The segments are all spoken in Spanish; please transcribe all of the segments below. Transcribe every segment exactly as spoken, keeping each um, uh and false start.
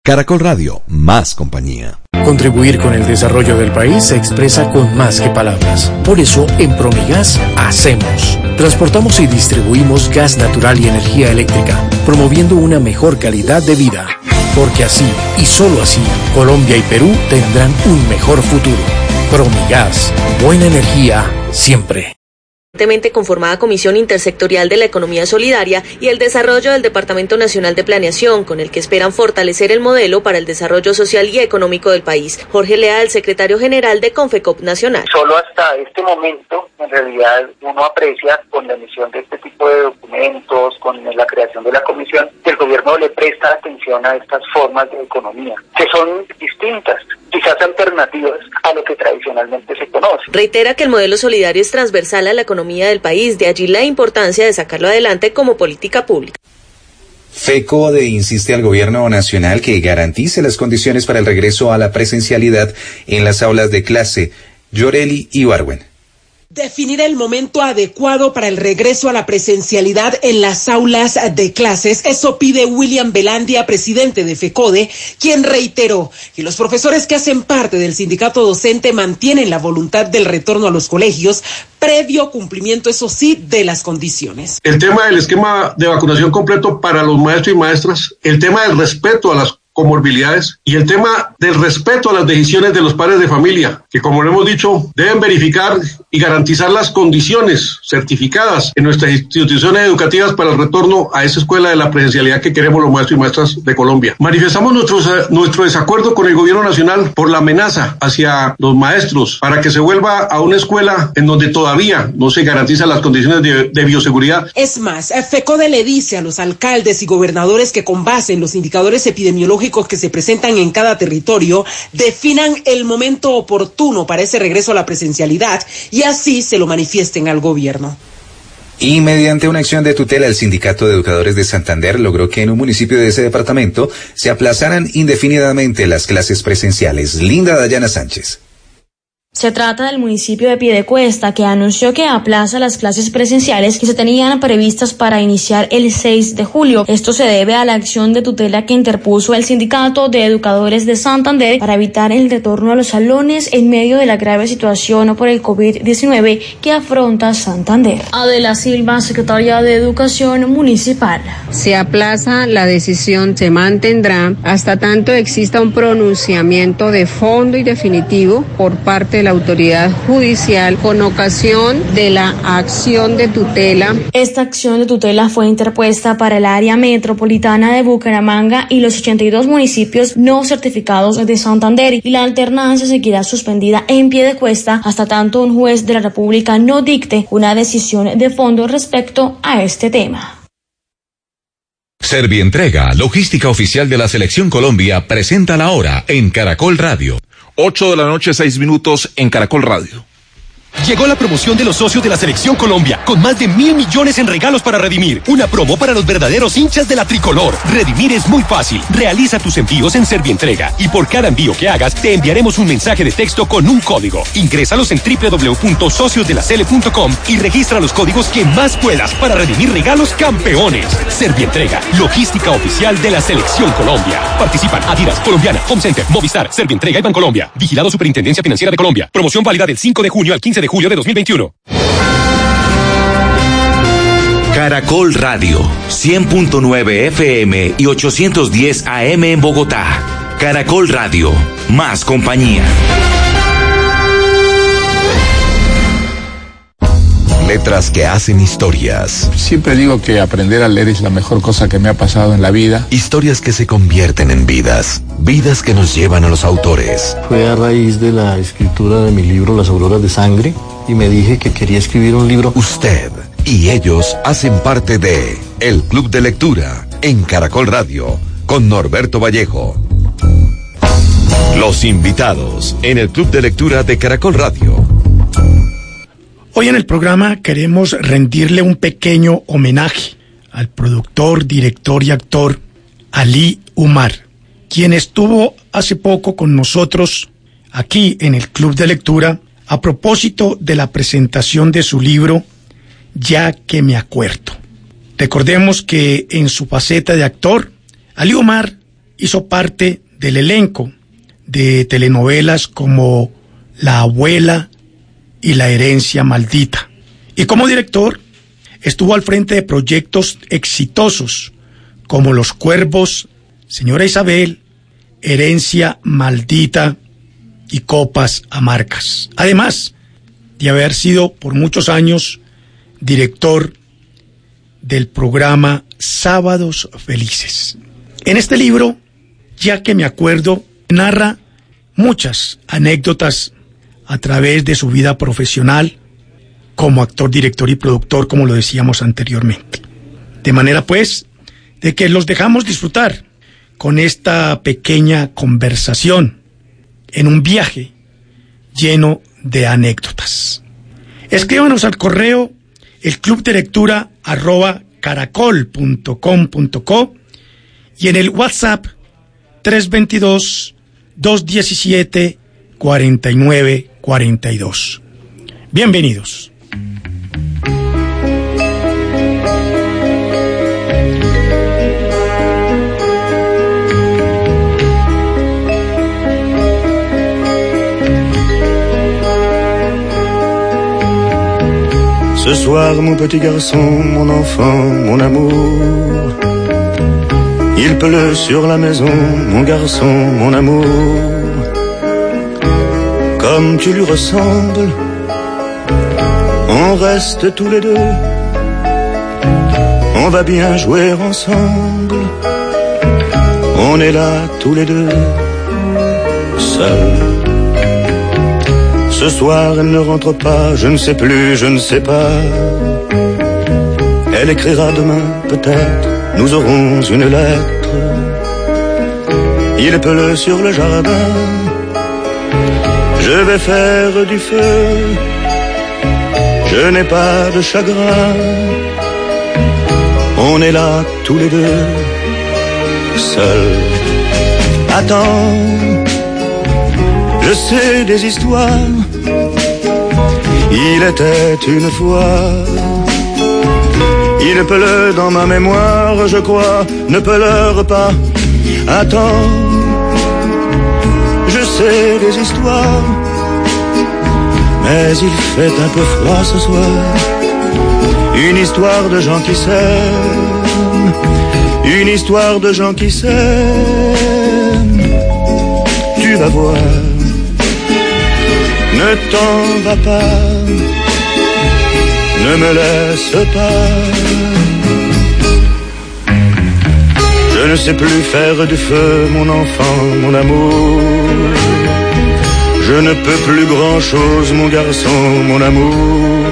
Caracol Radio, más compañía. Contribuir con el desarrollo del país se expresa con más que palabras. Por eso, en Promigas, hacemos. Transportamos y distribuimos gas natural y energía eléctrica, promoviendo una mejor calidad de vida. Porque así, y solo así, Colombia y Perú tendrán un mejor futuro. Promigas, buena energía, siempre. Conformada Comisión Intersectorial de la Economía Solidaria y el Desarrollo del Departamento Nacional de Planeación, con el que esperan fortalecer el modelo para el desarrollo social y económico del país. Jorge Leal, secretario general de Confecop Nacional. Solo hasta este momento, en realidad, uno aprecia con la emisión de este tipo de documentos, con la creación de la comisión, que el gobierno le presta atención a estas formas de economía, que son distintas, quizás alternativas a lo que tradicionalmente se conoce. Reitera que el modelo solidario es transversal a la economía del país, de allí la importancia de sacarlo adelante como política pública. FECODE insiste al gobierno nacional que garantice las condiciones para el regreso a la presencialidad en las aulas de clase. Yoreli Ibarwen. Definir el momento adecuado para el regreso a la presencialidad en las aulas de clases, eso pide William Belandia, presidente de FECODE, quien reiteró que los profesores que hacen parte del sindicato docente mantienen la voluntad del retorno a los colegios, previo cumplimiento, eso sí, de las condiciones. El tema del esquema de vacunación completo para los maestros y maestras, el tema del respeto a las comorbilidades y el tema del respeto a las decisiones de los padres de familia, que como lo hemos dicho, deben verificar y garantizar las condiciones certificadas en nuestras instituciones educativas para el retorno a esa escuela de la presencialidad que queremos los maestros y maestras de Colombia. Manifestamos nuestro, nuestro desacuerdo con el gobierno nacional por la amenaza hacia los maestros para que se vuelva a una escuela en donde todavía no se garantizan las condiciones de, de bioseguridad. Es más, FECODE le dice a los alcaldes y gobernadores que con base en los indicadores epidemiológicos que se presentan en cada territorio, definan el momento oportuno para ese regreso a la presencialidad y así se lo manifiesten al gobierno. Y mediante una acción de tutela, el Sindicato de Educadores de Santander logró que en un municipio de ese departamento se aplazaran indefinidamente las clases presenciales. Linda Dayana Sánchez. Se trata del municipio de Piedecuesta, que anunció que aplaza las clases presenciales que se tenían previstas para iniciar el seis de julio. Esto se debe a la acción de tutela que interpuso el Sindicato de Educadores de Santander para evitar el retorno a los salones en medio de la grave situación por el COVID diecinueve que afronta Santander. Adela Silva, secretaria de Educación Municipal. Se aplaza la decisión, se mantendrá hasta tanto exista un pronunciamiento de fondo y definitivo por parte de la autoridad judicial con ocasión de la acción de tutela. Esta acción de tutela fue interpuesta para el área metropolitana de Bucaramanga y los ochenta y dos municipios no certificados de Santander, y la alternancia seguirá suspendida en Piedecuesta hasta tanto un juez de la República no dicte una decisión de fondo respecto a este tema. Servientrega, logística oficial de la Selección Colombia, presenta la hora en Caracol Radio. ocho de la noche, seis minutos en Caracol Radio. Llegó la promoción de los socios de la Selección Colombia, con más de mil millones en regalos para redimir. Una promo para los verdaderos hinchas de la tricolor. Redimir es muy fácil. Realiza tus envíos en Servientrega y por cada envío que hagas te enviaremos un mensaje de texto con un código. Ingrésalos en doble u doble u doble u punto socios de la cele punto com y registra los códigos que más puedas para redimir regalos campeones. Servientrega, logística oficial de la Selección Colombia. Participan Adidas, Colombiana, Home Center, Movistar, Servientrega y Bancolombia. Vigilado Superintendencia Financiera de Colombia. Promoción válida del cinco de junio al quince de julio de dos mil veintiuno. Caracol Radio, cien punto nueve F M y ochocientos diez A M en Bogotá. Caracol Radio, más compañía. Letras que hacen historias. Siempre digo que aprender a leer es la mejor cosa que me ha pasado en la vida. Historias que se convierten en vidas. Vidas que nos llevan a los autores. Fue a raíz de la escritura de mi libro Las Auroras de Sangre y me dije que quería escribir un libro. Usted y ellos hacen parte de El Club de Lectura en Caracol Radio con Norberto Vallejo. Los invitados en el Club de Lectura de Caracol Radio. Hoy en el programa queremos rendirle un pequeño homenaje al productor, director y actor Ali Umar, quien estuvo hace poco con nosotros aquí en el Club de Lectura a propósito de la presentación de su libro Ya que me acuerdo. Recordemos que en su faceta de actor, Ali Umar hizo parte del elenco de telenovelas como La Abuela y La Herencia Maldita. Y como director, estuvo al frente de proyectos exitosos como Los Cuervos, Señora Isabel, Herencia Maldita y Copas Amargas. Además de haber sido por muchos años director del programa Sábados Felices. En este libro, ya que me acuerdo, narra muchas anécdotas a través de su vida profesional como actor, director y productor, como lo decíamos anteriormente. De manera, pues, de que los dejamos disfrutar con esta pequeña conversación en un viaje lleno de anécdotas. Escríbanos al correo el club de lectura arroba caracol punto com punto co y en el WhatsApp tres dos dos, dos uno siete, cuatro nueve cuatro dos. Bienvenidos. Ce soir, mon petit garçon, mon enfant, mon amour, il pleut sur la maison, mon garçon, mon amour. Comme tu lui ressembles, on reste tous les deux, on va bien jouer ensemble, on est là tous les deux, seuls. Ce soir, elle ne rentre pas, je ne sais plus, je ne sais pas. Elle écrira demain, peut-être, nous aurons une lettre. Il pleut sur le jardin, je vais faire du feu. Je n'ai pas de chagrin, on est là tous les deux, seuls. Attends, je sais des histoires. Il était une fois. Il pleut dans ma mémoire, je crois. Ne pleure pas. Attends, je sais des histoires. Mais il fait un peu froid ce soir. Une histoire de gens qui s'aiment. Une histoire de gens qui s'aiment. Tu vas voir. Ne t'en va pas, ne me laisse pas. Je ne sais plus faire du feu, mon enfant, mon amour. Je ne peux plus grand-chose, mon garçon, mon amour.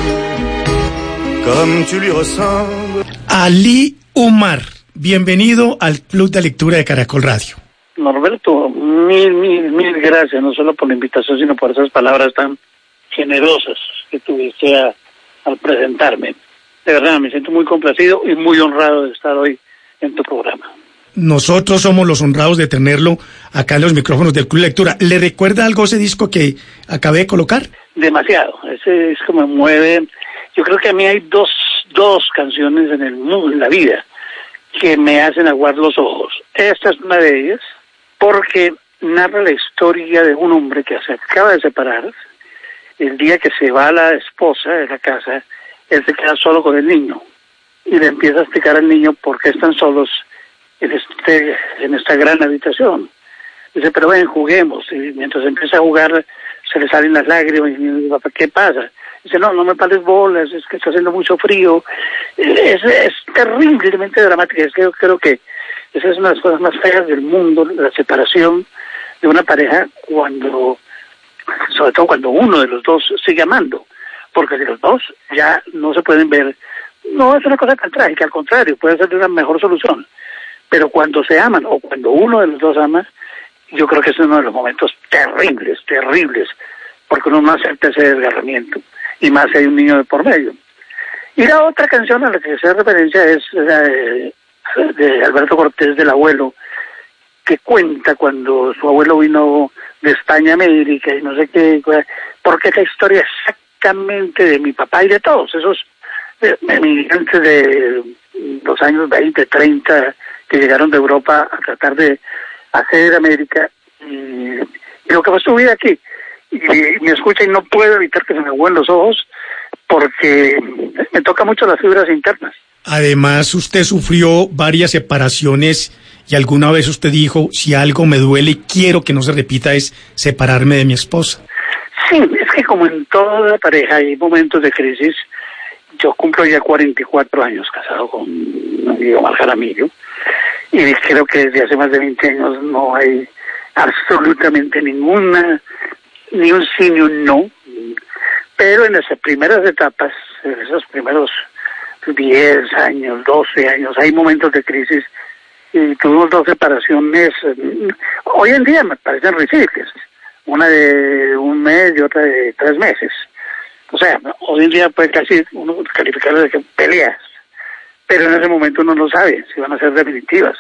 Comme tu lui ressembles. Ali Umar, bienvenido al Club de Lectura de Caracol Radio. Norberto, mil, mil, mil gracias, no solo por la invitación, sino por esas palabras tan generosas que tuviste a, al presentarme. De verdad, me siento muy complacido y muy honrado de estar hoy en tu programa. Nosotros somos los honrados de tenerlo acá en los micrófonos del Club de Lectura. ¿Le recuerda algo ese disco que acabé de colocar? Demasiado, ese disco me mueve. Yo creo que a mí hay dos, dos canciones en el mundo, en la vida, que me hacen aguar los ojos. Esta es una de ellas, porque narra la historia de un hombre que se acaba de separar. El día que se va la esposa de la casa, él se queda solo con el niño y le empieza a explicar al niño por qué están solos en este en esta gran habitación. Dice, pero ven, juguemos. Y mientras empieza a jugar, se le salen las lágrimas. Y dice, ¿qué pasa? Dice, no, no me pares bolas, es que está haciendo mucho frío. Es, es terriblemente dramática. Es que yo creo que esa es una de las cosas más feas del mundo, la separación de una pareja cuando, sobre todo cuando uno de los dos sigue amando, porque si los dos ya no se pueden ver, no es una cosa tan trágica, al contrario, puede ser una mejor solución, pero cuando se aman o cuando uno de los dos ama, yo creo que es uno de los momentos terribles, terribles, porque uno no acepta ese desgarramiento, y más si hay un niño de por medio. Y la otra canción a la que se hace referencia es la de de Alberto Cortés, del abuelo, que cuenta cuando su abuelo vino de España a América y no sé qué, porque es la historia exactamente de mi papá y de todos esos emigrantes de los años veinte, treinta que llegaron de Europa a tratar de hacer América, y, y lo que fue su vida aquí. Y, y me escucha y no puedo evitar que se me huelen los ojos, porque me toca mucho las fibras internas. Además, usted sufrió varias separaciones y alguna vez usted dijo, si algo me duele y quiero que no se repita, es separarme de mi esposa. Sí, es que como en toda pareja hay momentos de crisis. Yo cumplo ya cuarenta y cuatro años casado con mi amigo Omar Jaramillo, y creo que desde hace más de veinte años no hay absolutamente ninguna, ni un sí ni un no. Pero en esas primeras etapas, en esos primeros diez años, doce años, hay momentos de crisis, y tuvimos dos separaciones, hoy en día me parecen risibles, una de un mes y otra de tres meses. O sea, hoy en día puede casi uno calificarlo de que peleas, pero en ese momento uno no sabe si van a ser definitivas.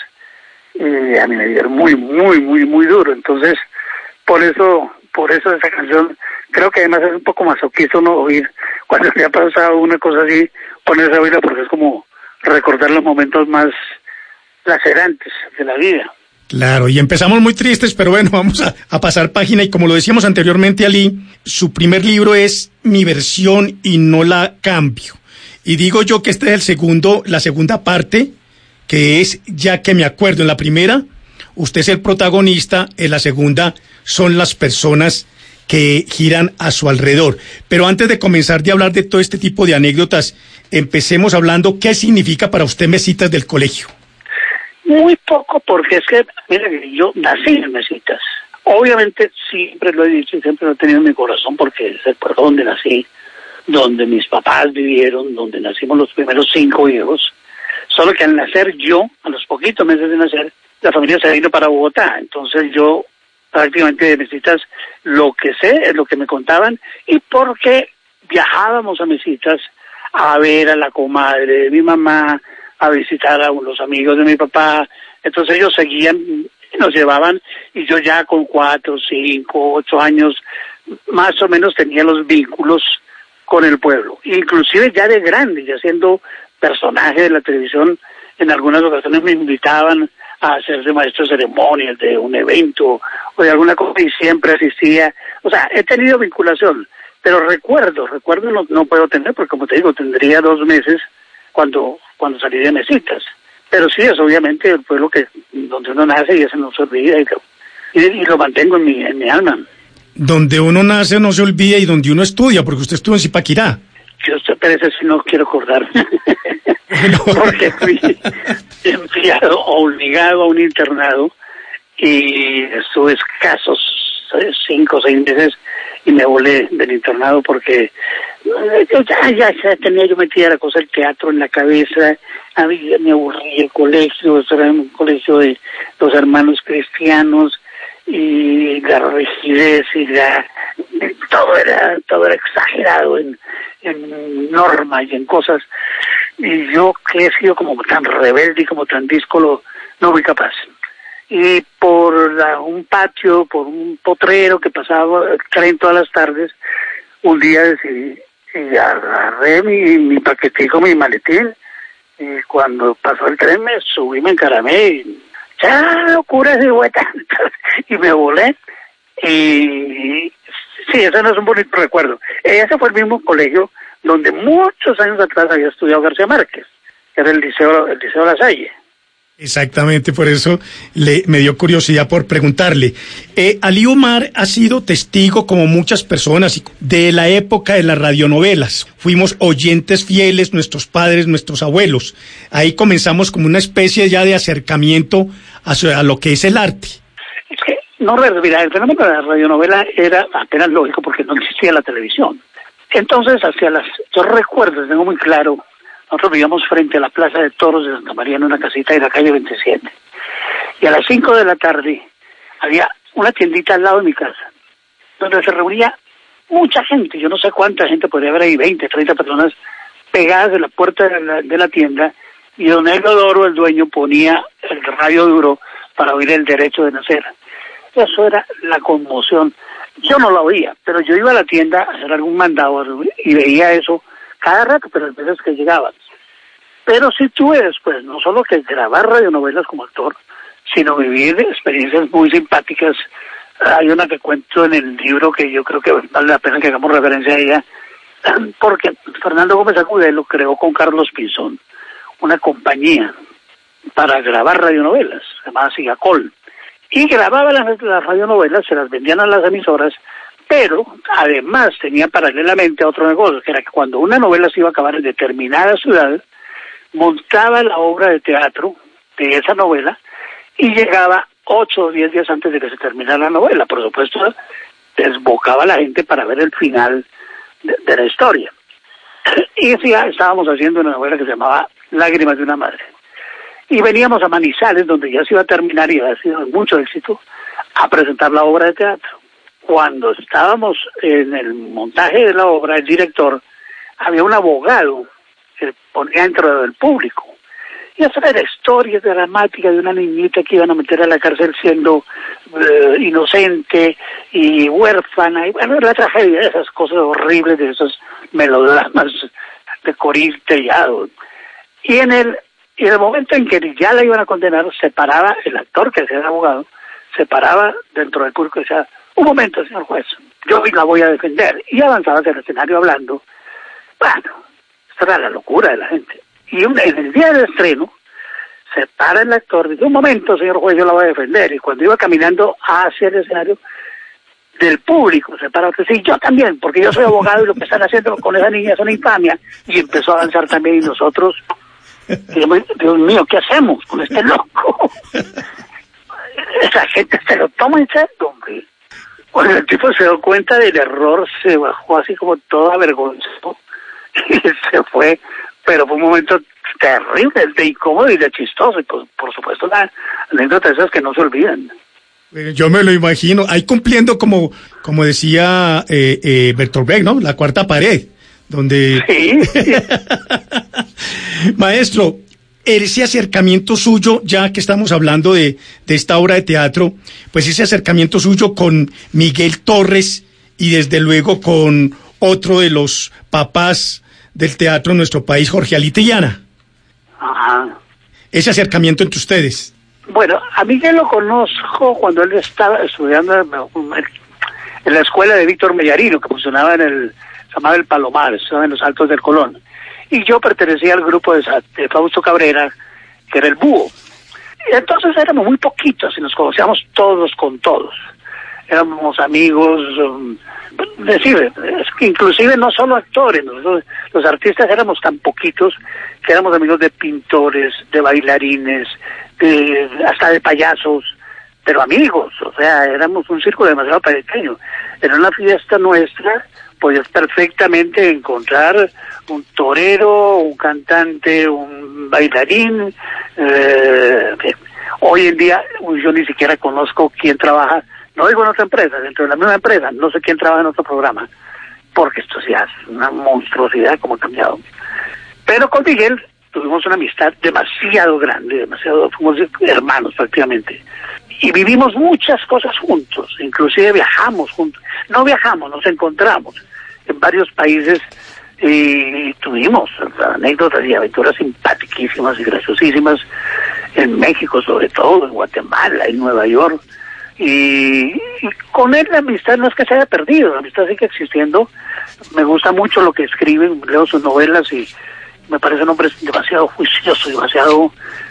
Y a mí me dieron muy, muy, muy, muy duro. Entonces, por eso, por eso esa canción, creo que además es un poco masoquista uno oír, cuando le ha pasado una cosa así, ponerse a oírla, porque es como recordar los momentos más lacerantes de la vida. Claro, y empezamos muy tristes, pero bueno, vamos a, a pasar página, y como lo decíamos anteriormente, Ali, su primer libro es Mi versión y no la cambio. Y digo yo que este es el segundo, la segunda parte, que es Ya que me acuerdo. En la primera, usted es el protagonista, en la segunda son las personas que giran a su alrededor. Pero antes de comenzar de hablar de todo este tipo de anécdotas, empecemos hablando qué significa para usted Mesitas del colegio. Muy poco, porque es que, mire, yo nací en Mesitas. Obviamente siempre lo he dicho y siempre lo he tenido en mi corazón, porque es el pueblo donde nací, donde mis papás vivieron, donde nacimos los primeros cinco hijos. Solo que al nacer yo, a los poquitos meses de nacer, la familia se vino para Bogotá. Entonces yo prácticamente de Mesitas lo que sé es lo que me contaban, y porque viajábamos a Mesitas a ver a la comadre de mi mamá, a visitar a los amigos de mi papá. Entonces ellos seguían y nos llevaban, y yo ya con cuatro, cinco, ocho años más o menos tenía los vínculos con el pueblo. Inclusive ya de grande, ya siendo personaje de la televisión, en algunas ocasiones me invitaban a hacer de maestro de ceremonias de un evento o de alguna cosa, y siempre asistía. O sea, he tenido vinculación, pero recuerdo, recuerdo no, no puedo tener, porque como te digo, tendría dos meses cuando cuando salí de Mesitas. Pero sí, es obviamente el pueblo que donde uno nace, y eso no se olvida, y lo, y, y lo mantengo en mi, en mi alma. Donde uno nace no se olvida, y donde uno estudia, porque usted estuvo en Zipaquirá. Yo pero ese sí no quiero acordarme. No. Porque fui enviado, obligado a un internado, y estuve escasos cinco o seis meses, y me volé del internado porque yo ya, ya, ya tenía yo metida la cosa del teatro en la cabeza. A mí me aburrí el colegio, eso era un colegio de los hermanos cristianos, y la rigidez y la todo era todo era exagerado en, en normas y en cosas, y yo que he sido como tan rebelde y como tan díscolo, no fui capaz. Y por la, un patio, por un potrero que pasaba el tren todas las tardes, un día decidí, y agarré mi, mi paquetico, mi maletín, y cuando pasó el tren me subí, me encaramé, y ¡chao, cura de vuelta! Y me volé. Y sí, ese no es un bonito recuerdo. Ese fue el mismo colegio donde muchos años atrás había estudiado García Márquez, que era el liceo, el liceo La Salle. Exactamente, por eso le, me dio curiosidad por preguntarle. Eh, Ali Umar ha sido testigo, como muchas personas, de la época de las radionovelas. Fuimos oyentes fieles, nuestros padres, nuestros abuelos. Ahí comenzamos como una especie ya de acercamiento a, su, a lo que es el arte. Es que, no, mira, el fenómeno de la radionovela era apenas lógico porque no existía la televisión. Entonces, hacia las, yo recuerdo, tengo muy claro, nosotros vivíamos frente a la Plaza de Toros de Santa María en una casita de la calle veintisiete. Y a las cinco de la tarde había una tiendita al lado de mi casa, donde se reunía mucha gente. Yo no sé cuánta gente, podría haber ahí veinte, treinta personas pegadas de la puerta de la, de la tienda, y don Elodoro, el dueño, ponía el radio duro para oír El Derecho de Nacer. Eso era la conmoción. Yo no la oía, pero yo iba a la tienda a hacer algún mandado y veía eso cada rato, pero las veces que llegaban. Pero sí tuve después, no solo que grabar radionovelas como actor, sino vivir experiencias muy simpáticas. Hay una que cuento en el libro que yo creo que vale la pena que hagamos referencia a ella, porque Fernando Gómez Agudelo creó con Carlos Pinzón una compañía para grabar radionovelas, llamada Sigacol, y grababa las, las radionovelas, se las vendían a las emisoras, pero además tenía paralelamente otro negocio, que era que cuando una novela se iba a acabar en determinada ciudad, montaba la obra de teatro de esa novela y llegaba ocho o diez días antes de que se terminara la novela. Por supuesto, desbocaba a la gente para ver el final de, de la historia. Y sí, estábamos haciendo una novela que se llamaba Lágrimas de una madre. Y veníamos a Manizales, donde ya se iba a terminar y había sido mucho éxito, a presentar la obra de teatro. Cuando estábamos en el montaje de la obra, el director, había un abogado que ponía dentro del público. Y esa era la historia dramática de una niñita que iban a meter a la cárcel siendo eh, inocente y huérfana. Y bueno, la tragedia, esas cosas horribles, de esos melodramas de Corín Tellado. Y en el, y en el momento en que ya la iban a condenar, se paraba el actor, que era el abogado, se paraba dentro del público y decía: un momento, señor juez, yo la voy a defender. Y avanzaba hacia el escenario hablando. Bueno, esta era la locura de la gente. Y un, en el día del estreno, se para el actor, dice: un momento, señor juez, yo la voy a defender. Y cuando iba caminando hacia el escenario, del público se para otro: sí, yo también, porque yo soy abogado y lo que están haciendo con esa niña es una infamia. Y empezó a avanzar también, y nosotros, Dios, Dios mío, ¿qué hacemos con este loco? Esa gente se lo toma en serio, hombre. Cuando el tipo se dio cuenta del error, se bajó así como todo avergonzado y se fue. Pero fue un momento terrible, de incómodo y de chistoso. Y por, por supuesto, la anécdota esas que no se olvidan. Yo me lo imagino, ahí cumpliendo como, como decía eh, eh, Bertolt Brecht, ¿no? La cuarta pared, donde... Sí, sí. Maestro, ese acercamiento suyo, ya que estamos hablando de, de esta obra de teatro, pues ese acercamiento suyo con Miguel Torres y desde luego con otro de los papás del teatro en nuestro país, Jorge Ali Triana. Ajá. Ese acercamiento entre ustedes. Bueno, a Miguel lo conozco cuando él estaba estudiando en la escuela de Víctor Mellarino, que funcionaba en el, se llamaba el Palomar, estaba en los Altos del Colón. Y yo pertenecía al grupo de, de Fausto Cabrera, que era el Búho. Y entonces éramos muy poquitos y nos conocíamos todos con todos. Éramos amigos, um, decir, es que inclusive no solo actores, nosotros, los artistas éramos tan poquitos que éramos amigos de pintores, de bailarines, de, hasta de payasos, pero amigos, o sea, éramos un círculo demasiado pequeño. En una fiesta nuestra podías perfectamente encontrar un torero, un cantante, un bailarín. Eh, hoy en día yo ni siquiera conozco quién trabaja, no digo en otra empresa, dentro de la misma empresa, no sé quién trabaja en otro programa, porque esto ya es una monstruosidad como ha cambiado. Pero con Miguel tuvimos una amistad demasiado grande, demasiado, fuimos hermanos prácticamente. Y vivimos muchas cosas juntos, inclusive viajamos juntos. No viajamos, nos encontramos en varios países y tuvimos anécdotas y aventuras simpaticísimas y graciosísimas en México, sobre todo, en Guatemala, en Nueva York. Y, y con él la amistad no es que se haya perdido, la amistad sigue existiendo. Me gusta mucho lo que escribe, leo sus novelas y me parece un hombre demasiado juicioso, demasiado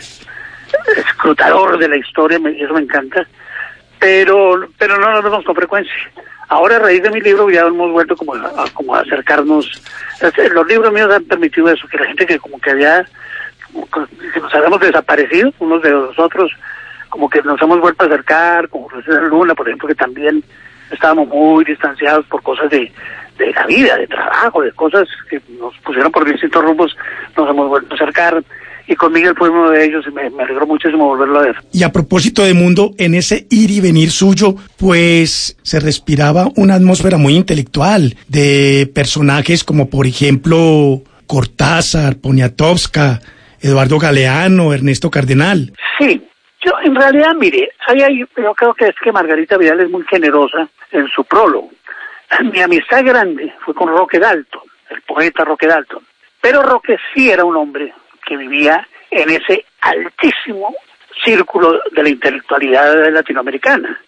escrutador de la historia, y eso me encanta, pero pero no nos vemos con frecuencia. Ahora, a raíz de mi libro, ya hemos vuelto como a, a, como a acercarnos. Los libros míos han permitido eso, que la gente que como que había, que nos habíamos desaparecido unos de los otros, como que nos hemos vuelto a acercar, como César Luna, por ejemplo, que también estábamos muy distanciados por cosas de, de la vida, de trabajo, de cosas que nos pusieron por distintos rumbos, nos hemos vuelto a acercar. Y con Miguel fue uno de ellos y me, me alegró muchísimo volverlo a ver. Y a propósito de Mundo, en ese ir y venir suyo, pues se respiraba una atmósfera muy intelectual de personajes como, por ejemplo, Cortázar, Poniatowska, Eduardo Galeano, Ernesto Cardenal. Sí, yo en realidad, mire, hay, hay, yo creo que es que Margarita Vidal es muy generosa en su prólogo. Mi amistad grande fue con Roque Dalton, el poeta Roque Dalton. Pero Roque sí era un hombre que vivía en ese altísimo círculo de la intelectualidad latinoamericana.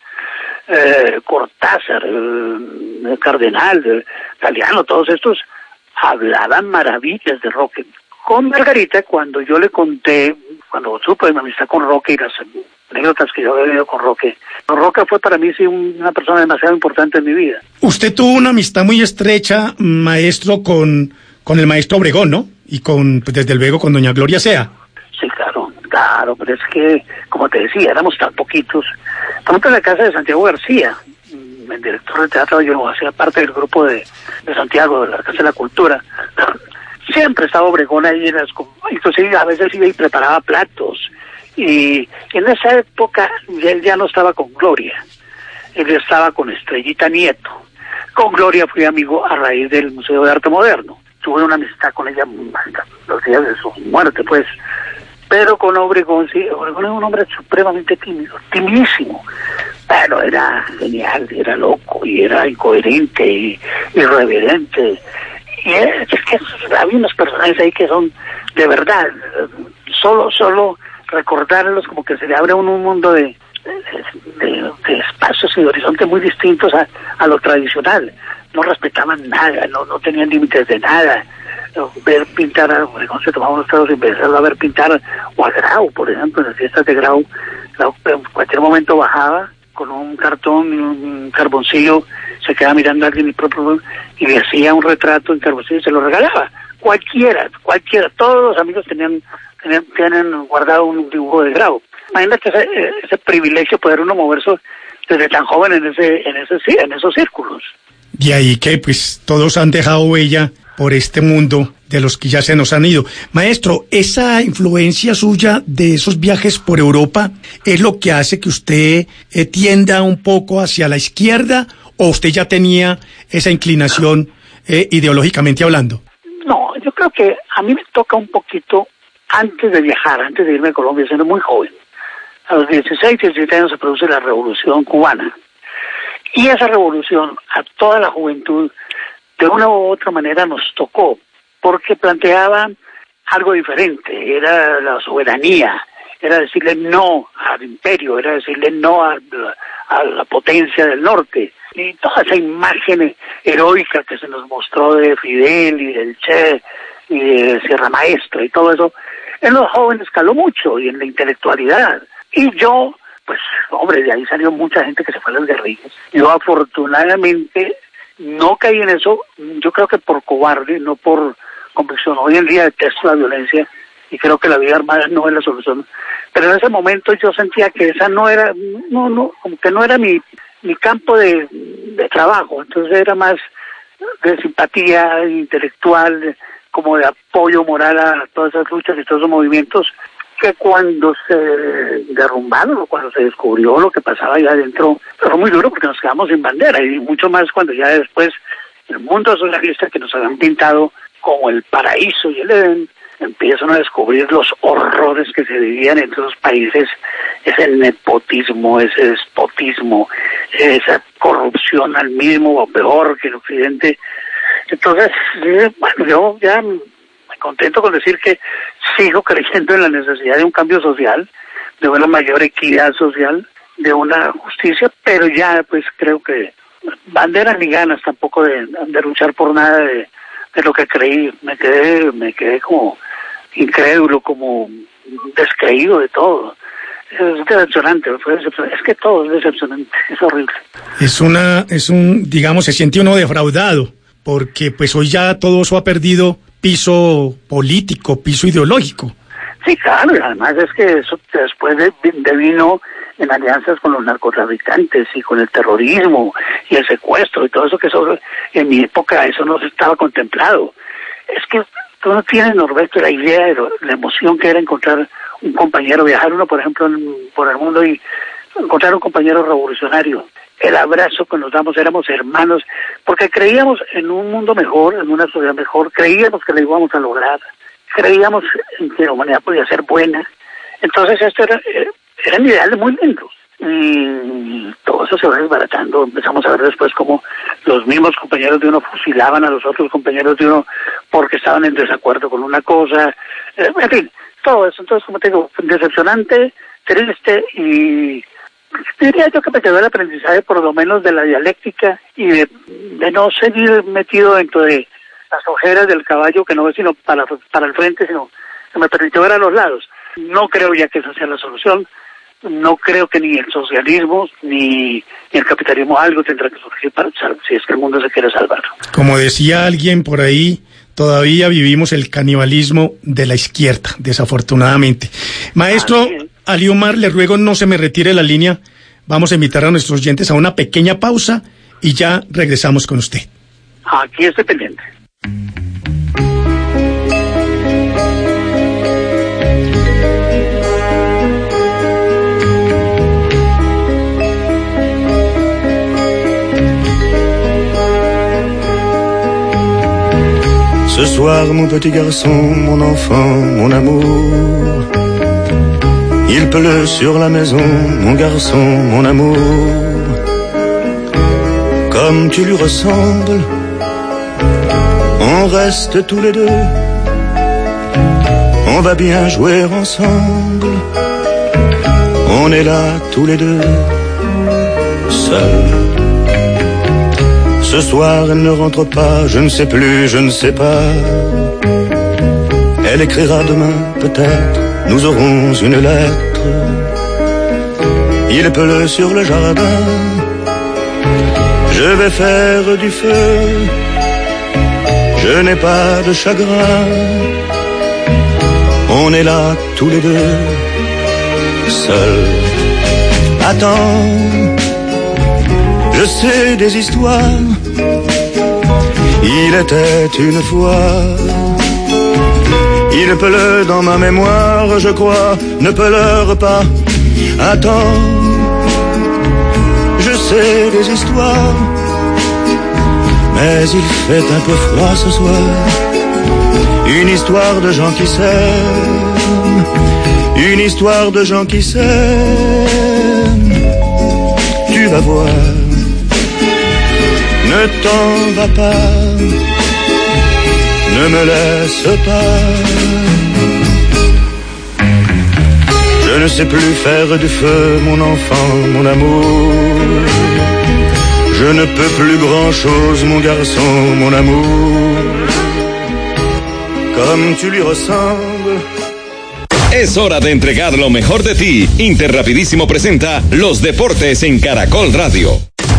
Eh, Cortázar, el, el Cardenal, el Galeano, todos estos hablaban maravillas de Roque. Con Margarita, cuando yo le conté, cuando supe de mi amistad con Roque y las anécdotas que yo había vivido con Roque, Roque fue para mí sí una persona demasiado importante en mi vida. Usted tuvo una amistad muy estrecha, maestro, con, con el maestro Obregón, ¿no? Y con, pues, desde luego, con doña Gloria Sea. Sí, claro, claro, pero es que, como te decía, éramos tan poquitos. Estamos en la casa de Santiago García, el director de teatro, yo hacía parte del grupo de, de Santiago, de la Casa de la Cultura. Siempre estaba Obregón ahí, en las, inclusive a veces iba y preparaba platos. Y en esa época él ya no estaba con Gloria, él estaba con Estrellita Nieto. Con Gloria fui amigo a raíz del Museo de Arte Moderno. Tuve una amistad con ella hasta los días de su muerte, pues. Pero con Obregón, sí, Obregón era un hombre supremamente tímido, timidísimo. Pero era genial, era loco, y era incoherente, y irreverente. Y es, es que había unos personajes ahí que son de verdad, solo, solo recordarlos como que se le abre un, un mundo de, de, de, de espacios y de horizontes muy distintos a, a lo tradicional. No respetaban nada, no, no tenían límites de nada. Ver pintar a Obregón, se tomaba unos tragos y empezaba a ver pintar, o a Grau, por ejemplo, en las fiestas de Grau, Grau en cualquier momento bajaba con un cartón y un carboncillo, se quedaba mirando a alguien y propio y le hacía un retrato en carboncillo y se lo regalaba. Cualquiera, cualquiera, todos los amigos tenían, tenían, tienen guardado un dibujo de Grau. Imagínate ese, ese privilegio, poder uno moverse desde tan joven en ese, en ese, en esos círculos. De ahí que pues todos han dejado huella por este mundo de los que ya se nos han ido. Maestro, esa influencia suya de esos viajes por Europa es lo que hace que usted eh, tienda un poco hacia la izquierda, o usted ya tenía esa inclinación eh, ideológicamente hablando. No, yo creo que a mí me toca un poquito antes de viajar, antes de irme a Colombia, siendo muy joven. A los dieciséis, diecisiete años se produce la Revolución Cubana. Y esa revolución a toda la juventud de una u otra manera nos tocó, porque planteaba algo diferente, era la soberanía, era decirle no al imperio, era decirle no a, a la potencia del norte, y toda esa imagen heroica que se nos mostró de Fidel y del Che y de Sierra Maestra y todo eso, en los jóvenes caló mucho y en la intelectualidad. Y yo, pues, hombre, de ahí salió mucha gente que se fue a las guerrillas. Yo afortunadamente no caí en eso, yo creo que por cobarde, no por convicción. Hoy en día detesto la violencia y creo que la vida armada no es la solución. Pero en ese momento yo sentía que esa no era, no, no, como que no era mi, mi campo de, de trabajo. Entonces era más de simpatía intelectual, de, como de apoyo moral a todas esas luchas y todos esos movimientos, que cuando se derrumbaron o cuando se descubrió lo que pasaba allá adentro, fue muy duro porque nos quedamos sin bandera, y mucho más cuando ya después el mundo socialista que nos habían pintado como el paraíso y el Edén, empiezan a descubrir los horrores que se vivían en esos países, ese nepotismo, ese despotismo, esa corrupción al mismo o peor que en Occidente. Entonces, bueno, yo ya me contento con decir que sigo creyendo en la necesidad de un cambio social, de una mayor equidad social, de una justicia, pero ya pues creo que banderas ni ganas tampoco de, de luchar por nada de, de lo que creí. Me quedé, me quedé como incrédulo, como descreído de todo. Es decepcionante, fue decepcionante. Es que todo es decepcionante, es horrible. Es una, es un, digamos, se siente uno defraudado, porque pues hoy ya todo eso ha perdido piso político, piso ideológico. Sí, claro, y además es que eso después de, de vino en alianzas con los narcotraficantes y con el terrorismo y el secuestro y todo eso, que eso, en mi época eso no se estaba contemplado. Es que tú no tienes, Norberto, la idea de lo, la emoción que era encontrar un compañero, viajar uno, por ejemplo, en, por el mundo y encontrar un compañero revolucionario. El abrazo que nos damos, éramos hermanos, porque creíamos en un mundo mejor, en una sociedad mejor, creíamos que lo íbamos a lograr, creíamos en que la humanidad podía ser buena. Entonces esto era, eran ideales muy lindos. Y todo eso se va desbaratando. Empezamos a ver después cómo los mismos compañeros de uno fusilaban a los otros compañeros de uno porque estaban en desacuerdo con una cosa, eh, en fin, todo eso. Entonces, como te digo, decepcionante, triste y diría yo que me quedó el aprendizaje por lo menos de la dialéctica y de, de no seguir metido dentro de las ojeras del caballo, que no es sino para, para el frente, sino que me permitió ver a los lados. No creo ya que esa sea la solución. No creo que ni el socialismo ni, ni el capitalismo algo tendrá que surgir para si es que el mundo se quiere salvar. Como decía alguien por ahí, todavía vivimos el canibalismo de la izquierda, desafortunadamente. Maestro ah, Ali Umar, le ruego no se me retire la línea. Vamos a invitar a nuestros oyentes a una pequeña pausa y ya regresamos con usted. Aquí estoy pendiente. Ce soir, mon petit garçon, mon enfant, mon amour, il pleut sur la maison, mon garçon, mon amour. Comme tu lui ressembles, on reste tous les deux, on va bien jouer ensemble, on est là tous les deux, seuls. Ce soir, elle ne rentre pas, je ne sais plus, je ne sais pas. Elle écrira demain, peut-être, nous aurons une lettre. Il pleut sur le jardin, je vais faire du feu. Je n'ai pas de chagrin, on est là tous les deux, seuls. Attends, je sais des histoires. Il était une fois. Il pleut dans ma mémoire, je crois. Ne pleure pas. Attends, je sais des histoires. Mais il fait un peu froid ce soir. Une histoire de gens qui s'aiment. Une histoire de gens qui s'aiment. Tu vas voir. Ne t'en va pas, ne me laisse pas. Je ne sais plus faire du feu, mon enfant, mon amour. Je ne peux plus grand-chose, mon garçon, mon amour. Comme tu lui ressembles. Es hora de entregar lo mejor de ti. Interrapidísimo presenta los deportes en Caracol Radio.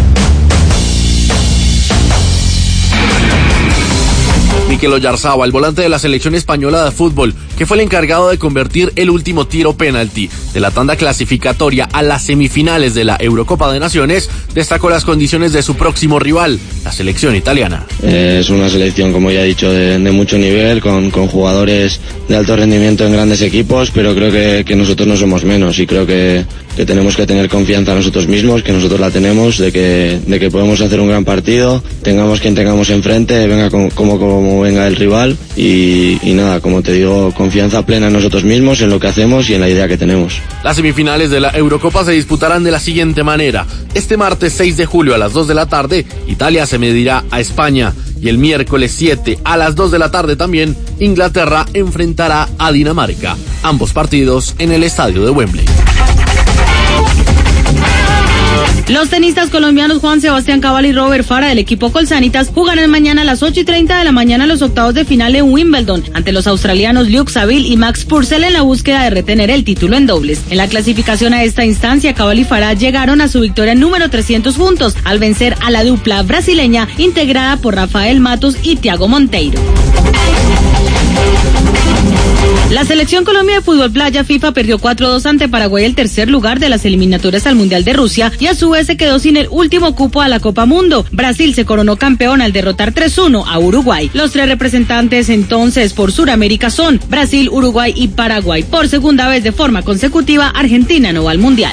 Mikel Oyarzabal, el volante de la selección española de fútbol, que fue el encargado de convertir el último tiro penalti de la tanda clasificatoria a las semifinales de la Eurocopa de Naciones, destacó las condiciones de su próximo rival, la selección italiana. Eh, es una selección, como ya he dicho, de, de mucho nivel, con, con jugadores de alto rendimiento en grandes equipos, pero creo que, que nosotros no somos menos y creo que, que tenemos que tener confianza en nosotros mismos, que nosotros la tenemos, de que, de que podemos hacer un gran partido, tengamos quien tengamos enfrente, venga con, como, como venga el rival y, y nada, como te digo, confianza plena en nosotros mismos, en lo que hacemos y en la idea que tenemos. Las semifinales de la Eurocopa se disputarán de la siguiente manera. Este martes seis de julio a las dos de la tarde, Italia se medirá a España y el miércoles siete a las dos de la tarde también, Inglaterra enfrentará a Dinamarca. Ambos partidos en el estadio de Wembley. Los tenistas colombianos Juan Sebastián Cabal y Robert Farah del equipo Colsanitas jugarán mañana a las ocho y treinta de la mañana los octavos de final en Wimbledon ante los australianos Luke Saville y Max Purcell en la búsqueda de retener el título en dobles. En la clasificación a esta instancia, Cabal y Farah llegaron a su victoria número trescientos juntos al vencer a la dupla brasileña integrada por Rafael Matos y Thiago Monteiro. La selección Colombia de fútbol playa FIFA perdió cuatro a dos ante Paraguay, el tercer lugar de las eliminatorias al Mundial de Rusia, y a su vez se quedó sin el último cupo a la Copa Mundo. Brasil se coronó campeón al derrotar tres uno a Uruguay. Los tres representantes entonces por Sudamérica son Brasil, Uruguay y Paraguay. Por segunda vez de forma consecutiva, Argentina no va al Mundial.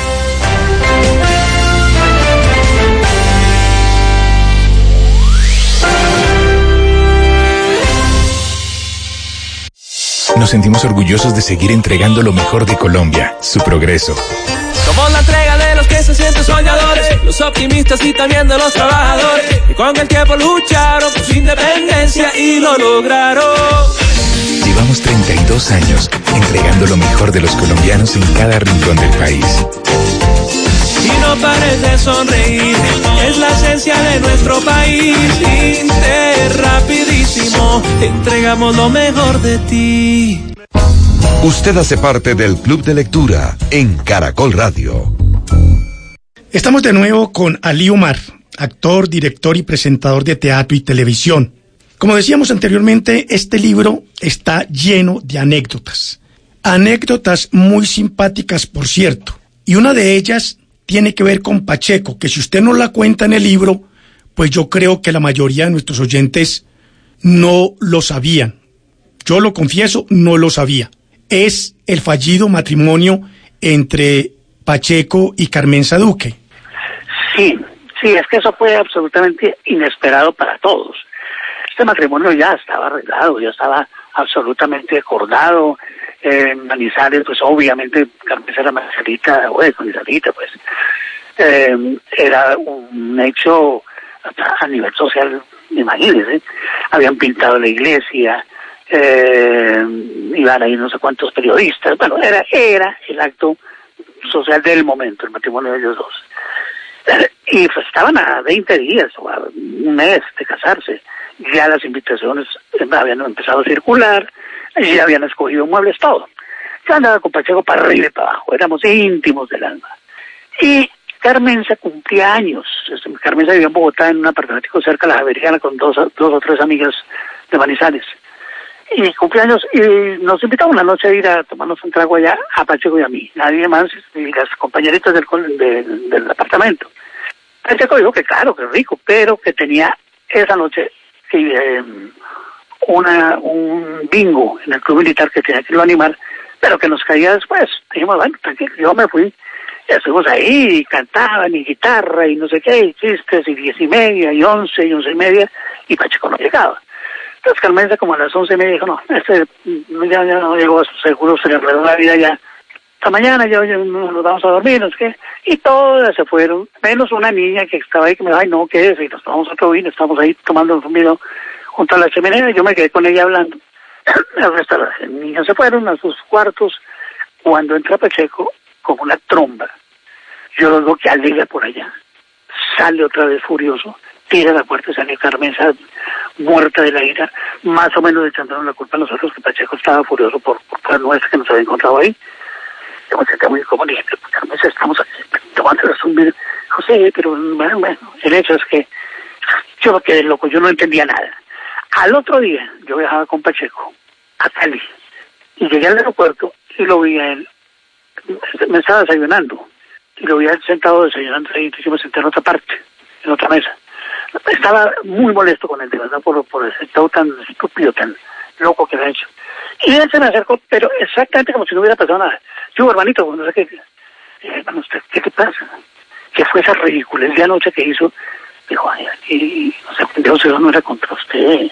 Nos sentimos orgullosos de seguir entregando lo mejor de Colombia, su progreso. Somos la entrega de los que se sienten soñadores, los los optimistas y también de los trabajadores, que con el tiempo lucharon por su independencia y lo lograron. Llevamos treinta y dos años entregando lo mejor de los colombianos en cada rincón del país. Y no pares de sonreír, es la esencia de nuestro país. Inter, rapidísimo, entregamos lo mejor de ti. Usted hace parte del Club de Lectura en Caracol Radio. Estamos de nuevo con Ali Umar, actor, director y presentador de teatro y televisión. Como decíamos anteriormente, este libro está lleno de anécdotas. Anécdotas muy simpáticas, por cierto. Y una de ellas tiene que ver con Pacheco, que si usted no la cuenta en el libro, pues yo creo que la mayoría de nuestros oyentes no lo sabían. Yo lo confieso, no lo sabía. Es el fallido matrimonio entre Pacheco y Carmenza Duque. Sí, sí, es que eso fue absolutamente inesperado para todos. Este matrimonio ya estaba arreglado, ya estaba absolutamente acordado. Eh, Manizales, pues obviamente Carmenza era Manizalita, bueno, Manizalita, pues eh, era un hecho a nivel social, imagínense. Habían pintado la iglesia, eh, iban ahí no sé cuántos periodistas, bueno, era, era el acto social del momento, el matrimonio de ellos dos. Y pues estaban a veinte días o a un mes de casarse. Ya las invitaciones habían empezado a circular, ya habían escogido muebles, todo. Yo andaba con Pacheco para arriba y para abajo, éramos íntimos del alma. Y Carmenza cumplía años. Carmenza vivía en Bogotá en un apartamento cerca de la Javeriana con dos, dos o tres amigas de Manizales. Y cumplía años y nos invitaron una noche a ir a tomarnos un trago allá a Pacheco y a mí, nadie más, y las compañeritas del, del, del apartamento. Pacheco dijo que claro, que rico, pero que tenía esa noche eh, una un bingo en el club militar que tenía que irlo a animar, pero que nos caía después. Dijimos, bueno, tranquilo, yo me fui. Y estuvimos ahí, y cantaban, y guitarra, y no sé qué, y chistes, y diez y media, y once, y once y media, y Pacheco no llegaba. Entonces Carmenza como a las once y media dijo, no, este ya, ya no llegó, seguro se le enredó la vida ya. Hasta mañana ya, ya nos vamos a dormir, no sé qué. Y todas se fueron, menos una niña que estaba ahí que me dijo, ay no, ¿qué es? Y nos tomamos otro vino, estamos ahí tomando un vino junto a la chimenea, y yo me quedé con ella hablando. El resto de las niñas se fueron a sus cuartos cuando entra Pacheco con una tromba. Yo lo veo que alega por allá. Sale otra vez furioso, tira la puerta y sale Carmenza muerta de la ira, más o menos echándonos la culpa a nosotros, que Pacheco estaba furioso por, por la nuestra que nos había encontrado ahí. Yo me senté muy incómodo y dije, Carmenza, estamos aquí tomando un vino. José, pero bueno, bueno, el hecho es que yo me quedé loco, yo no entendía nada. Al otro día, yo viajaba con Pacheco a Cali y llegué al aeropuerto y lo vi a él, me estaba desayunando y lo vi a él sentado desayunando ahí, entonces yo me senté en otra parte, en otra mesa. Estaba muy molesto con él, de verdad, por, por ese estado tan estúpido, tan loco que me ha hecho. Y él se me acercó, pero exactamente como si no hubiera pasado nada. Yo, hermanito, no sé qué, eh, usted, ¿qué te pasa? ¿Qué fue esa ridiculez de anoche que hizo? Dijo, ay, aquí, no sé, Dios, eso no era contra usted.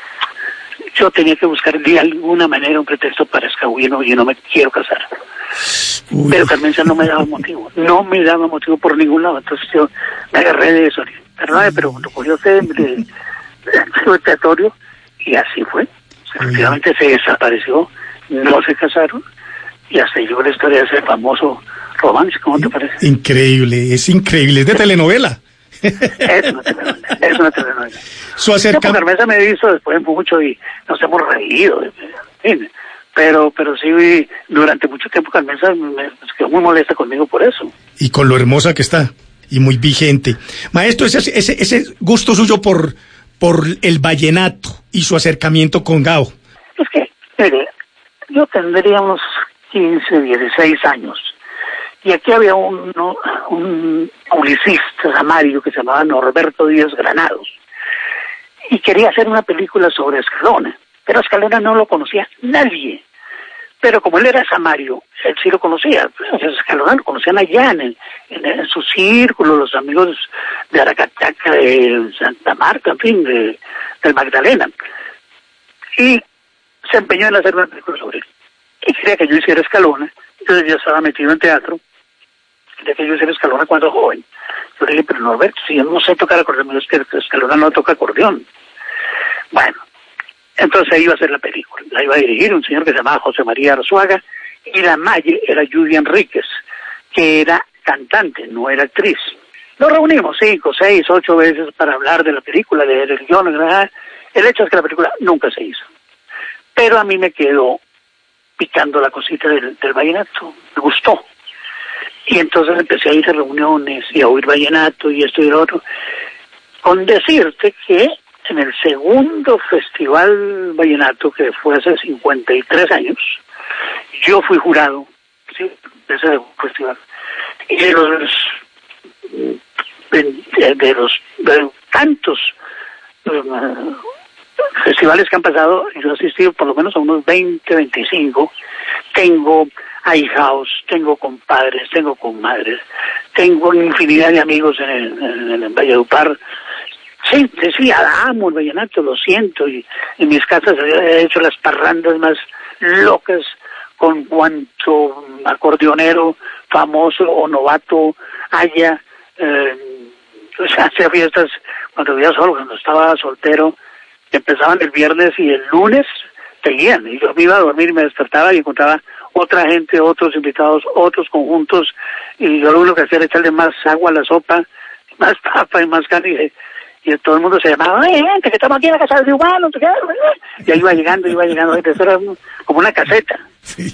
Yo tenía que buscar de alguna manera un pretexto para escabullirme y no me quiero casar. Uy. Pero Carmenza no me daba motivo, no me daba motivo por ningún lado. Entonces yo me agarré de eso. Perdóname, pero cuando cogió usted el secretario y así fue. Efectivamente se desapareció, no se casaron y hasta llegó la historia de ese famoso romance. ¿Cómo te parece? Increíble, es increíble, es de telenovela. Es una telenovela, es una telenovela. Su acercamiento. Carmenza me hizo después mucho y nos hemos reído. ¿Sí? Pero pero sí, durante mucho tiempo Carmenza me quedó muy molesta conmigo por eso. Y con lo hermosa que está, y muy vigente. Maestro, ese, ese, ese gusto suyo por, por el vallenato y su acercamiento con Gao. Es que, mire, yo tendría unos quince, dieciséis años. Y aquí había un, ¿no? un publicista samario que se llamaba Norberto Díaz Granados. Y quería hacer una película sobre Escalona. Pero Escalona no lo conocía nadie. Pero como él era samario, él sí lo conocía. Escalona lo conocían allá en, el, en, en su círculo, los amigos de Aracataca, de Santa Marta, en fin, de, del Magdalena. Y se empeñó en hacer una película sobre él. Y quería que yo hiciera Escalona. Entonces yo estaba metido en teatro. Quería que yo hiciera Escalona cuando joven. Yo Yo le dije, pero Norberto, si yo no sé tocar acordeón, es que Escalona no toca acordeón. Bueno, entonces ahí iba a ser la película. La iba a dirigir un señor que se llamaba José María Arzuaga, y la Maye era Judy Enríquez, que era cantante, no era actriz. Nos reunimos cinco, seis, ocho veces para hablar de la película, de religión, el hecho es que la película nunca se hizo. Pero a mí me quedó picando la cosita del, del vallenato, me gustó. Y entonces empecé a ir a reuniones y a oír vallenato y esto y lo otro, con decirte que en el segundo festival vallenato, que fue hace cincuenta y tres años, yo fui jurado, ¿sí?, de ese festival. Y de los de, de los de tantos um, festivales que han pasado, yo he asistido por lo menos a unos veinte, veinticinco. Tengo ahijados, tengo compadres, tengo comadres, tengo infinidad de amigos en el, en el en Valledupar. Sí, decía, amo el vallenato, lo siento, y en mis casas he hecho las parrandas más locas con cuanto acordeonero famoso o novato haya. Eh, o sea, hacía fiestas cuando vivía solo, cuando estaba soltero, empezaban el viernes y el lunes seguían, y yo me iba a dormir y me despertaba y encontraba otra gente, otros invitados, otros conjuntos, y yo lo único que hacía era echarle más agua a la sopa, más papa y más carne, y, y todo el mundo se llamaba, ¡ay, gente, que estamos aquí en la casa de Humano! Y ahí iba llegando, iba llegando, eso era como una caseta. Sí.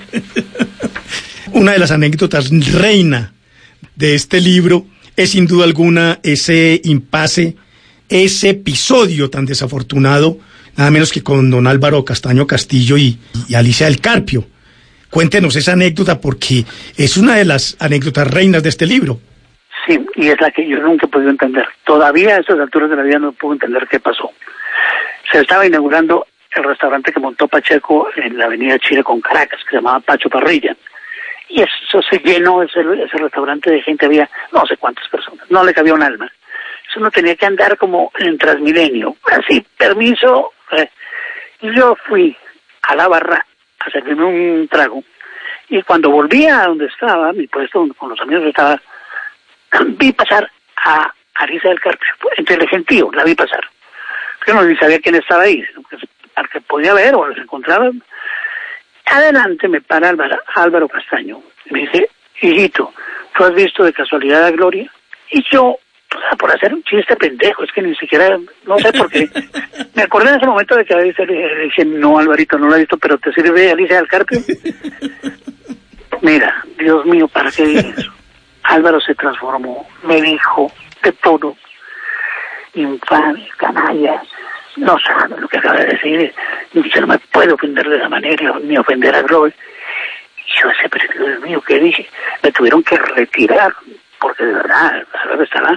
Una de las anécdotas reina de este libro es sin duda alguna ese impasse, ese episodio tan desafortunado, nada menos que con don Álvaro Castaño Castillo y, y Alicia del Carpio. Cuéntenos esa anécdota porque es una de las anécdotas reinas de este libro. Sí, y es la que yo nunca he podido entender. Todavía a estas alturas de la vida no puedo entender qué pasó. Se estaba inaugurando el restaurante que montó Pacheco en la avenida Chile con Caracas, que se llamaba Pacho Parrilla. Y eso se llenó, ese, ese restaurante de gente, había no sé cuántas personas, no le cabía un alma. Eso no tenía que andar como en Transmilenio, así, permiso. Eh. Y yo fui a la barra a servirme un trago, y cuando volví a donde estaba, mi puesto con los amigos que estaba, vi pasar a Alicia del Carpio, entre el gentío, la vi pasar. Yo no ni sabía quién estaba ahí, al que podía ver o los encontraba. Adelante me para Álvaro, Álvaro Castaño, y me dice, hijito, ¿tú has visto de casualidad a Gloria? Y yo, por hacer un chiste pendejo, es que ni siquiera, no sé por qué, me acordé en ese momento de que le dije, no, Alvarito, no lo he visto, pero ¿te sirve Alicia del Carpio? Mira, Dios mío, ¿para qué dije eso? Álvaro se transformó, me dijo de todo, infame, canalla, no sabe lo que acaba de decir, yo no me puedo ofender de esa manera, ni ofender a Gloria. Y yo ese, pero Dios mío, ¿qué dije? Me tuvieron que retirar, porque de verdad, Álvaro estaba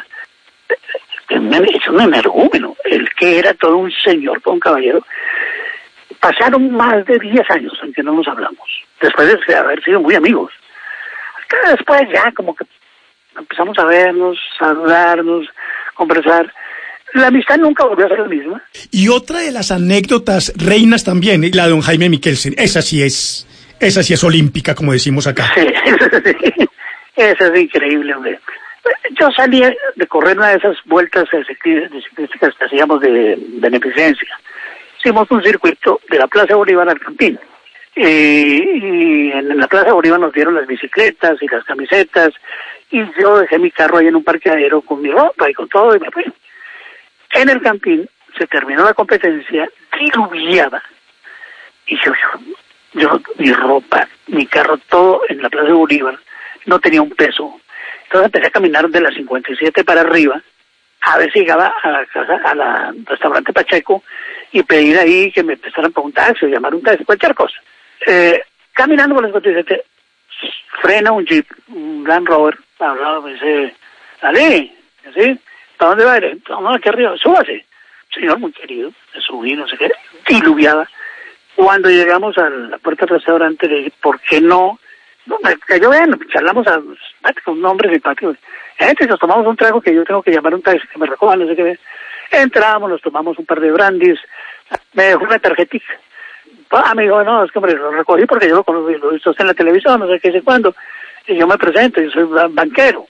hecho un energúmeno, el que era todo un señor, todo un caballero. Pasaron más de diez años en que no nos hablamos, después de haber sido muy amigos. Pero después ya como que empezamos a vernos, saludarnos, conversar. La amistad nunca volvió a ser la misma. Y otra de las anécdotas reinas también, la de don Jaime Mikkelsen, esa sí es, esa sí es olímpica, como decimos acá. Sí, sí. Esa es increíble, hombre. Yo salí de correr una de esas vueltas ciclísticas que hacíamos de beneficencia. Hicimos un circuito de la Plaza Bolívar al Campín. Eh, y en la Plaza Bolívar nos dieron las bicicletas y las camisetas, y yo dejé mi carro ahí en un parqueadero con mi ropa y con todo, y me fui. En el Campín se terminó la competencia, diluviaba, y yo, yo, yo, mi ropa, mi carro, todo en la Plaza de Bolívar, no tenía un peso. Entonces empecé a caminar de la cincuenta y siete para arriba, a ver si llegaba a la casa, a la restaurante Pacheco, y pedir ahí que me prestaran para un taxi, o llamar un taxi, cualquier cosa. Eh, caminando por la cincuenta y siete, frena un jeep, un Land Rover, hablaba, me dice, dale, ¿sí? ¿Para dónde va? No, aquí arriba, súbase. Señor muy querido, me subí, no sé qué, diluviaba. Cuando llegamos a la puerta del restaurante, le dije, ¿por qué no? No, me cayó bien, charlamos a un hombre simpático. Gente, nos tomamos un trago que yo tengo que llamar un taxi que me recoja, no sé qué. Entramos, nos tomamos un par de brandis, me dejó una tarjetita. Ah, me dijo, no, es que hombre, lo recogí porque yo lo conozco, lo he visto en la televisión, no sé qué, sé cuándo. Y yo me presento, yo soy banquero.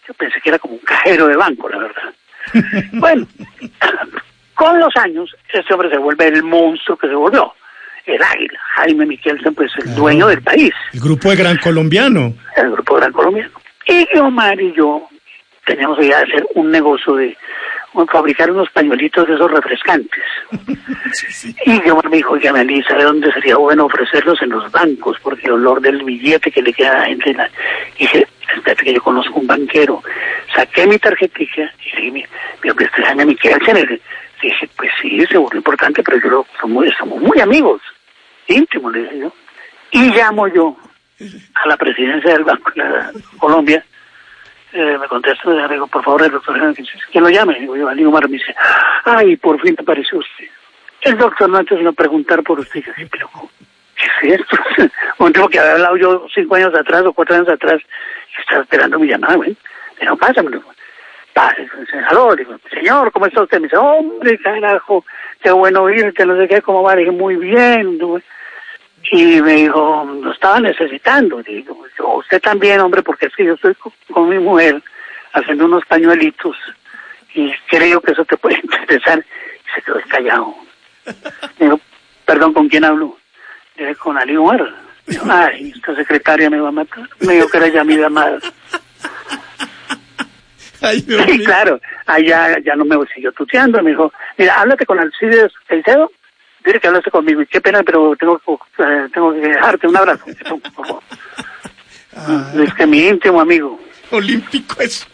Yo pensé que era como un cajero de banco, la verdad. Bueno, con los años, este hombre se vuelve el monstruo que se volvió. El águila, Jaime Miquelsen, pues el claro. dueño del país. El grupo de Gran Colombiano. El grupo de Gran Colombiano. Y Omar y yo teníamos la idea de hacer un negocio de fabricar unos pañuelitos de esos refrescantes. Sí, sí. Y Omar me dijo, oiga, Melissa, ¿de dónde sería bueno ofrecerlos? En los bancos, porque el olor del billete que le queda a la gente. La... Y dije, espérate que yo conozco un banquero. Saqué mi tarjetita y dije, mi, mi hombre, este Jaime Miquelsen. Dije, pues sí, se volvió importante, pero yo lo, somos, somos muy amigos, íntimos, le dije yo. Y llamo yo a la presidencia del Banco de la Colombia. Eh, me contesta, le digo, por favor, el doctor, ¿quién lo llame? Digo yo, Ali Umar, me dice, ay, por fin apareció usted. El doctor no antes de preguntar por usted. Yo dije, pero, ¿qué es esto? Un tipo que había hablado yo cinco años atrás o cuatro años atrás, y estaba esperando mi llamada, güey. Pero pásamelo. Pase, aló, digo, señor, ¿cómo está usted? Me dice, hombre, carajo, qué bueno oírte, no sé qué, ¿cómo va? Dije, muy bien. Y me dijo, lo estaba necesitando. Digo, yo, usted también, hombre, porque es que yo estoy con, con mi mujer haciendo unos pañuelitos y creo que eso te puede interesar. Y se quedó callado. Digo, perdón, ¿con quién hablo? Dije, con Ali Umar. Digo, ay, esta secretaria me va a matar. Me dijo que era ya mi llamada. Ay, sí, claro, allá ya no me siguió tuteando, me dijo, mira, háblate con Alcides Caicedo, dile que hablaste conmigo, y qué pena, pero tengo, eh, tengo que dejarte, un abrazo, por favor. Ah. Es que mi íntimo amigo. Olímpico eso.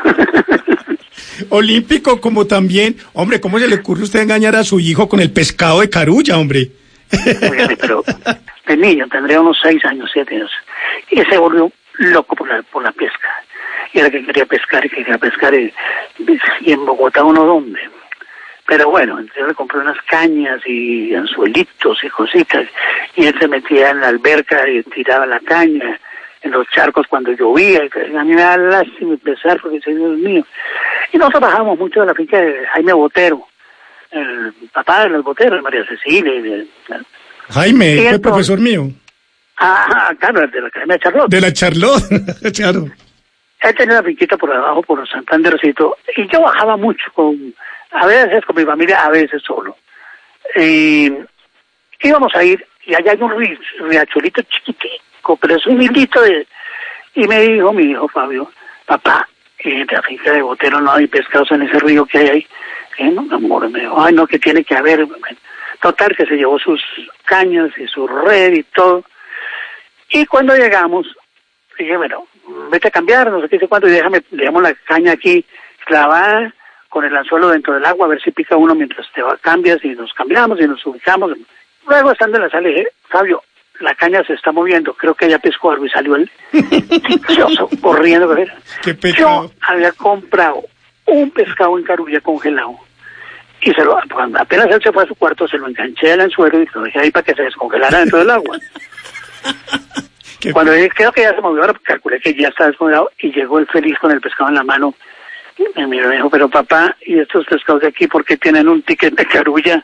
Olímpico como también, hombre, ¿cómo se le ocurre a usted engañar a su hijo con el pescado de Carulla, hombre? Oye, pero de niño, tendría unos seis años, siete años, y se volvió loco por la, por la pesca. Y era que quería pescar y quería pescar y, y en Bogotá uno dónde. Pero bueno, yo le compré unas cañas y anzuelitos y cositas y él se metía en la alberca y tiraba la caña en los charcos cuando llovía y a mí me da lástima y pesar porque soy Dios mío. Y nosotros bajamos mucho de la finca de Jaime Botero, el papá de los Boteros, María Cecilia. Y de, Jaime, y fue entonces, profesor mío. Ah, claro, de la Academia Charlotte. De la Charlotte, claro. Él tenía una finquita por abajo, por Santandercito, y yo bajaba mucho, con a veces con mi familia, a veces solo. Y íbamos a ir, y allá hay un riachuelito chiquitico, pero es un hildito de... Y me dijo mi hijo Fabio, papá, en la finca de Botero no hay pescados en ese río que hay ahí. Y no, amor, me dijo, ay, no, que tiene que haber. Total, que se llevó sus cañas y su red y todo. Y cuando llegamos, dije, bueno, vete a cambiar, no sé qué sé cuánto, y déjame, le damos la caña aquí clavada con el anzuelo dentro del agua, a ver si pica uno mientras te va, cambias, y nos cambiamos y nos ubicamos. Luego, estando en la sala, dije, Fabio, la caña se está moviendo, creo que ella pescó algo, y salió el dichoso corriendo. Qué pecado. Yo había comprado un pescado en Carulla congelado, y se lo, cuando apenas él se fue a su cuarto, se lo enganché al anzuelo y lo dejé ahí para que se descongelara dentro del agua. Cuando dije, creo que ya se movió, ahora calculé que ya estaba descongelado, y llegó el feliz con el pescado en la mano. Y me miró y me dijo, pero papá, ¿y estos pescados de aquí por qué tienen un ticket de Carulla?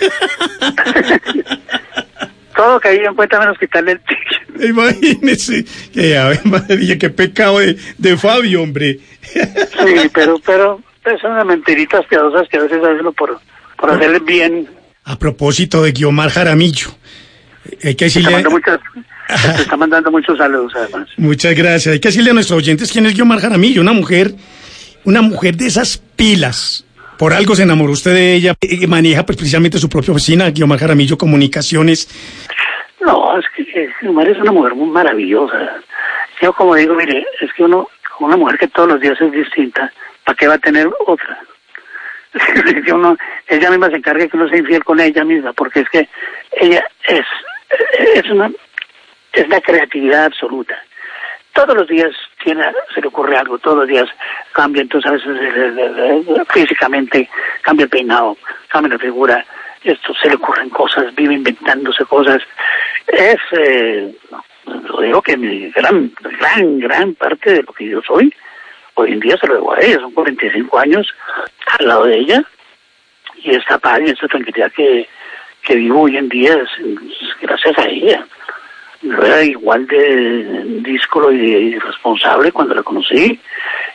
Todo caía en cuenta menos quitarle el ticket. Imagínese, que Ave María, qué pecado de, de Fabio, hombre. Sí, pero, pero pues, son unas mentiritas piadosas que a veces hacen por, por hacerle bien. A propósito de Guiomar Jaramillo, hay que decirle... Te, muchas, te está mandando muchos saludos, además. Muchas gracias. Hay que decirle a nuestros oyentes quién es Guiomar Jaramillo, una mujer, una mujer de esas pilas. Por algo se enamoró usted de ella, y maneja pues precisamente su propia oficina, Guiomar Jaramillo Comunicaciones. No, es que Guiomar es una mujer muy maravillosa. Yo como digo, mire, es que uno, una mujer que todos los días es distinta, ¿para qué va a tener otra? Que uno, ella misma se encarga que uno sea infiel con ella misma, porque es que ella es, es una, es la creatividad absoluta. Todos los días tiene, se le ocurre algo, todos los días cambia, entonces a veces eh, eh, eh, físicamente cambia el peinado, cambia la figura, esto se le ocurren cosas, vive inventándose cosas. Es, eh, lo digo que mi gran, gran, gran parte de lo que yo soy, hoy en día se lo debo a ella, son cuarenta y cinco años al lado de ella, y esta paz y esta tranquilidad que, que vivo hoy en día es, es gracias a ella. No era igual de díscolo y irresponsable cuando la conocí,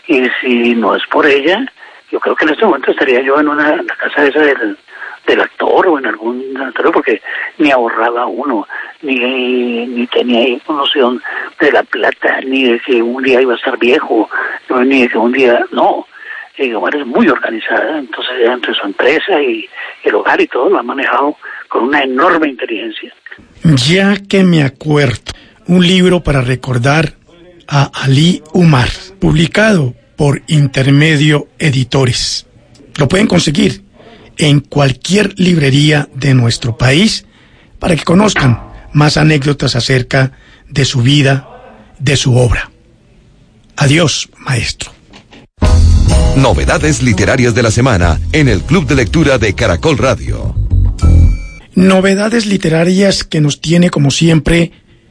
Y si no es por ella, yo creo que en este momento estaría yo en una la casa esa del, del actor o en algún actor, porque ni ahorraba uno, ni, ni tenía noción de la plata, ni de que un día iba a estar viejo, ni de que un día, no. Guiomar es muy organizada, entonces entre su empresa y el hogar y todo lo ha manejado con una enorme inteligencia. Ya que me acuerdo, un libro para recordar a Ali Umar, publicado por Intermedio Editores. Lo pueden conseguir en cualquier librería de nuestro país para que conozcan más anécdotas acerca de su vida, de su obra. Adiós, maestro. Novedades literarias de la semana en el Club de Lectura de Caracol Radio. Novedades literarias que nos tiene, como siempre,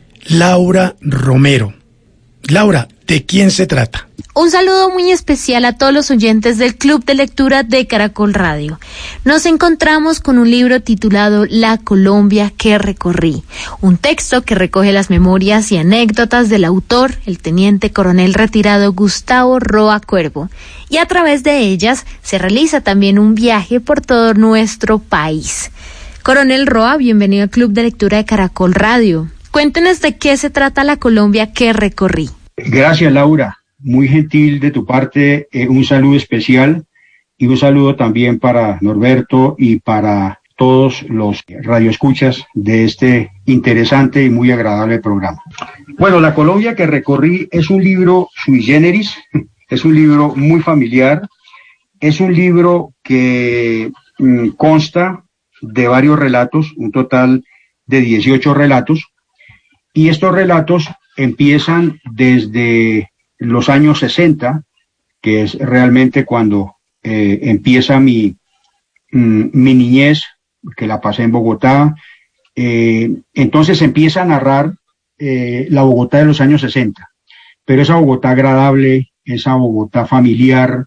Laura Romero. Laura, ¿de quién se trata? Un saludo muy especial a todos los oyentes del Club de Lectura de Caracol Radio. Nos encontramos con un libro titulado La Colombia que recorrí, un texto que recoge las memorias y anécdotas del autor, el teniente coronel retirado Gustavo Roa Cuervo, y a través de ellas se realiza también un viaje por todo nuestro país. Coronel Roa, bienvenido al Club de Lectura de Caracol Radio. Cuéntenos de qué se trata La Colombia que recorrí. Gracias, Laura. Muy gentil de tu parte, eh, un saludo especial y un saludo también para Norberto y para todos los radioescuchas de este interesante y muy agradable programa. Bueno, La Colombia que recorrí es un libro sui generis, es un libro muy familiar, es un libro que mm, consta de varios relatos, un total de dieciocho relatos, y estos relatos empiezan desde los años sesenta, que es realmente cuando eh, empieza mi, mm, mi niñez, que la pasé en Bogotá. Eh, entonces empieza a narrar eh, la Bogotá de los años sesenta, pero esa Bogotá agradable, esa Bogotá familiar,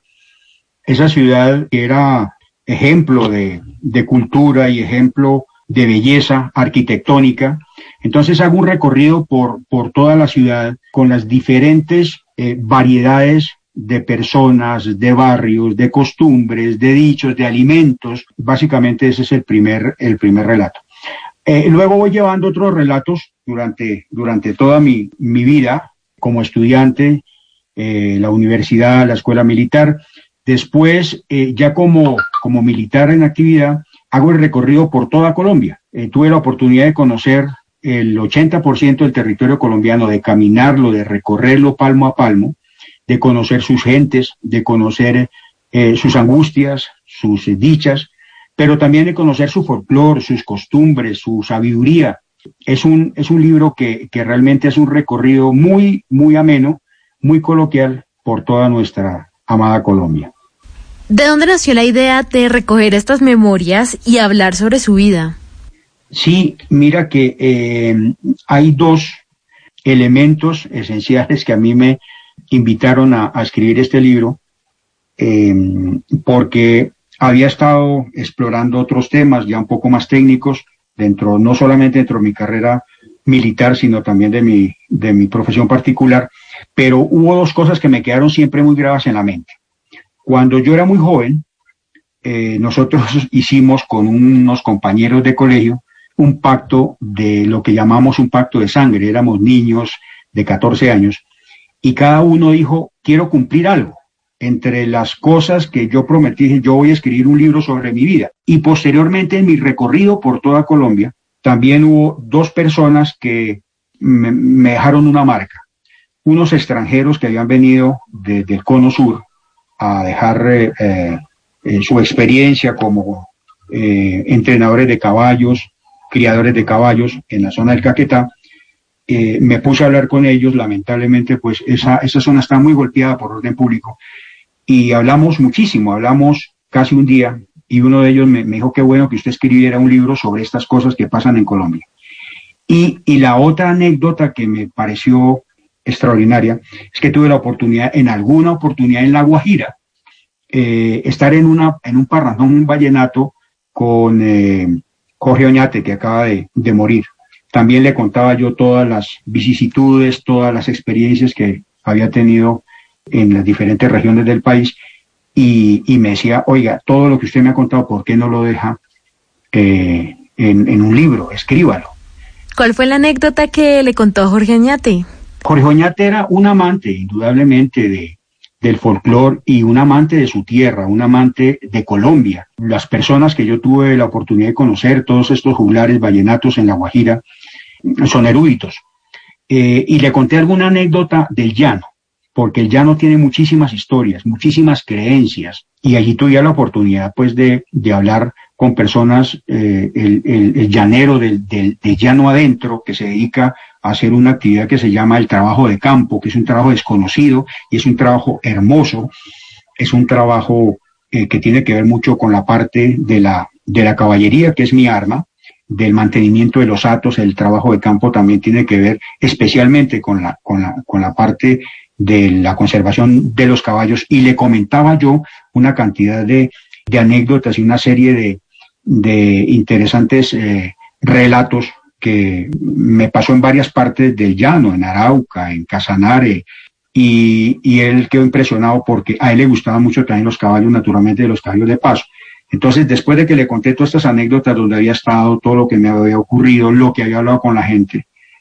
esa ciudad que era ejemplo de, de cultura y ejemplo de belleza arquitectónica. Entonces hago un recorrido por, por toda la ciudad con las diferentes eh, variedades de personas, de barrios, de costumbres, de dichos, de alimentos. Básicamente ese es el primer, el primer relato. Eh, luego voy llevando otros relatos durante, durante toda mi, mi vida como estudiante, eh, la universidad, la escuela militar. Después, eh, ya como, como militar en actividad, hago el recorrido por toda Colombia. Eh, tuve la oportunidad de conocer el ochenta por ciento del territorio colombiano, de caminarlo, de recorrerlo palmo a palmo, de conocer sus gentes, de conocer eh, sus angustias, sus eh, dichas, pero también de conocer su folclore, sus costumbres, su sabiduría. Es un, es un libro que, que realmente es un recorrido muy, muy ameno, muy coloquial por toda nuestra amada Colombia. ¿De dónde nació la idea de recoger estas memorias y hablar sobre su vida? Sí, mira que eh, hay dos elementos esenciales que a mí me invitaron a, a escribir este libro, eh, porque había estado explorando otros temas ya un poco más técnicos, dentro, no solamente dentro de mi carrera militar, sino también de mi, de mi profesión particular, pero hubo dos cosas que me quedaron siempre muy grabadas en la mente. Cuando yo era muy joven, eh, nosotros hicimos con unos compañeros de colegio un pacto de lo que llamamos un pacto de sangre. Éramos niños de catorce años y cada uno dijo, quiero cumplir algo. Entre las cosas que yo prometí, yo voy a escribir un libro sobre mi vida. Y posteriormente en mi recorrido por toda Colombia, también hubo dos personas que me, me dejaron una marca. Unos extranjeros que habían venido desde el Cono Sur a dejar eh, eh, su experiencia como eh, entrenadores de caballos, criadores de caballos en la zona del Caquetá. Eh, me puse a hablar con ellos, lamentablemente pues esa, esa zona está muy golpeada por orden público y hablamos muchísimo, hablamos casi un día y uno de ellos me, me dijo qué bueno que usted escribiera un libro sobre estas cosas que pasan en Colombia. Y, y la otra anécdota que me pareció extraordinaria es que tuve la oportunidad, en alguna oportunidad en La Guajira, eh, estar en, una, en un parrandón, un vallenato con eh, Jorge Oñate, que acaba de, de morir. También le contaba yo todas las vicisitudes, todas las experiencias que había tenido en las diferentes regiones del país y, y me decía, oiga, todo lo que usted me ha contado, ¿por qué no lo deja eh, en, en un libro? Escríbalo. ¿Cuál fue la anécdota que le contó Jorge Oñate? Jorge Oñate era un amante, indudablemente, de, del folclore y un amante de su tierra, un amante de Colombia. Las personas que yo tuve la oportunidad de conocer, todos estos juglares vallenatos en La Guajira, son eruditos. Eh, y le conté alguna anécdota del llano, porque el llano tiene muchísimas historias, muchísimas creencias, y allí tuve la oportunidad pues de, de hablar con personas, eh, el, el, el llanero del, del, del llano adentro, que se dedica a hacer una actividad que se llama el trabajo de campo, que es un trabajo desconocido y es un trabajo hermoso, es un trabajo eh, que tiene que ver mucho con la parte de la, de la caballería, que es mi arma, del mantenimiento de los hatos. El trabajo de campo también tiene que ver especialmente con la, con la, con la parte de la conservación de los caballos, y le comentaba yo una cantidad de, de anécdotas y una serie de, de interesantes eh, relatos que me pasó en varias partes del llano, en Arauca, en Casanare, y, y él quedó impresionado porque a él le gustaban mucho también los caballos, naturalmente, de los caballos de paso. Entonces, después de que le conté todas estas anécdotas donde había estado, todo lo que me había ocurrido, lo que había hablado con la gente,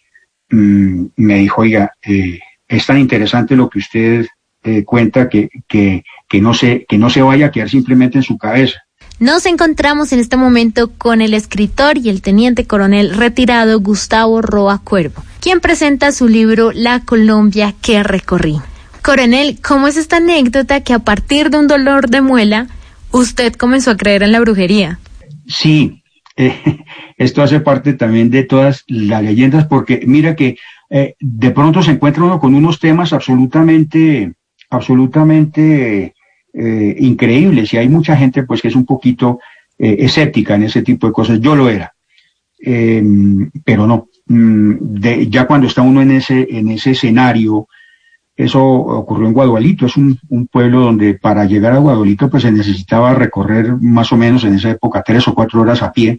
mmm, me dijo, oiga, eh, es tan interesante lo que usted eh, cuenta que, que, que, no se, que no se vaya a quedar simplemente en su cabeza. Nos encontramos en este momento con el escritor y el teniente coronel retirado Gustavo Roa Cuervo, quien presenta su libro La Colombia que recorrí. Coronel, ¿cómo es esta anécdota que a partir de un dolor de muela usted comenzó a creer en la brujería? Sí, eh, esto hace parte también de todas las leyendas, porque mira que eh, de pronto se encuentra uno con unos temas absolutamente, absolutamente eh, increíbles, y hay mucha gente pues que es un poquito eh, escéptica en ese tipo de cosas. Yo lo era, eh, pero no, de, ya cuando está uno en ese, en ese escenario. Eso ocurrió en Guadualito, es un, un pueblo donde para llegar a Guadualito pues se necesitaba recorrer más o menos en esa época tres o cuatro horas a pie,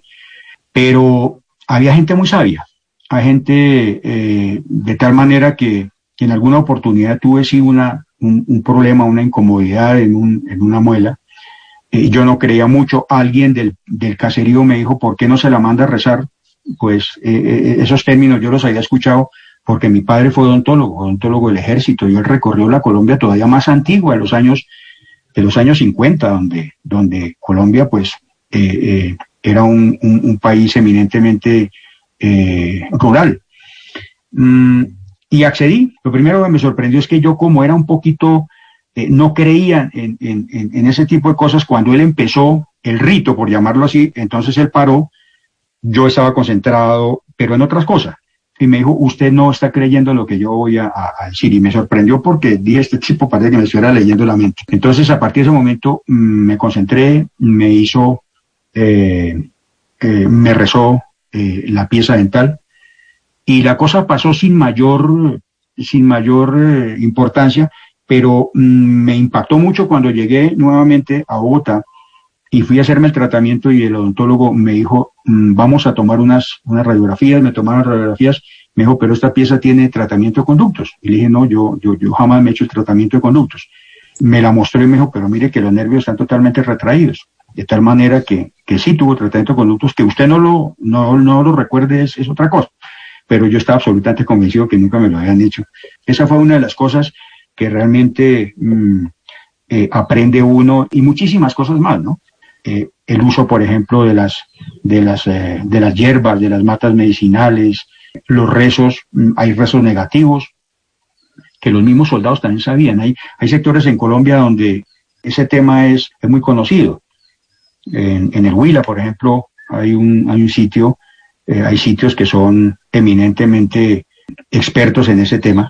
pero había gente muy sabia, hay gente eh, de tal manera que, que en alguna oportunidad tuve sí una, un, un problema, una incomodidad en, un, en una muela, eh, yo no creía mucho, alguien del, del caserío me dijo, ¿por qué no se la manda a rezar? Pues eh, eh, esos términos yo los había escuchado porque mi padre fue odontólogo, odontólogo del ejército, y él recorrió la Colombia todavía más antigua, de los años, de los años cincuenta, donde, donde Colombia pues eh, eh, era un, un, un país eminentemente eh, rural. Mm, y accedí. Lo primero que me sorprendió es que yo, como era un poquito, eh, no creía en, en, en, en ese tipo de cosas. Cuando él empezó el rito, por llamarlo así, entonces él paró, yo estaba concentrado, pero en otras cosas. Y me dijo, usted no está creyendo lo que yo voy a, a, a decir. Y me sorprendió porque dije, este tipo parece que me estuviera leyendo la mente. Entonces, a partir de ese momento, mmm, me concentré, me hizo, eh, eh, me rezó eh, la pieza dental. Y la cosa pasó sin mayor, sin mayor eh, importancia, pero mmm, me impactó mucho cuando llegué nuevamente a Bogotá y fui a hacerme el tratamiento, y el odontólogo me dijo, mmm, vamos a tomar unas, unas radiografías. Me tomaron radiografías, me dijo, pero esta pieza tiene tratamiento de conductos. Y le dije, no, yo, yo, yo jamás me he hecho el tratamiento de conductos. Me la mostró y me dijo, pero mire que los nervios están totalmente retraídos, de tal manera que, que sí tuvo tratamiento de conductos, que usted no lo, no, no lo recuerde es, es otra cosa. Pero yo estaba absolutamente convencido que nunca me lo habían dicho. Esa fue una de las cosas que realmente mmm, eh, aprende uno, y muchísimas cosas más, ¿no? Eh, el uso, por ejemplo, de las, de las, eh, de las hierbas, de las matas medicinales, los rezos, mmm, hay rezos negativos, que los mismos soldados también sabían. Hay, hay sectores en Colombia donde ese tema es, es muy conocido. En, en el Huila, por ejemplo, hay un, hay un sitio, eh, hay sitios que son eminentemente expertos en ese tema.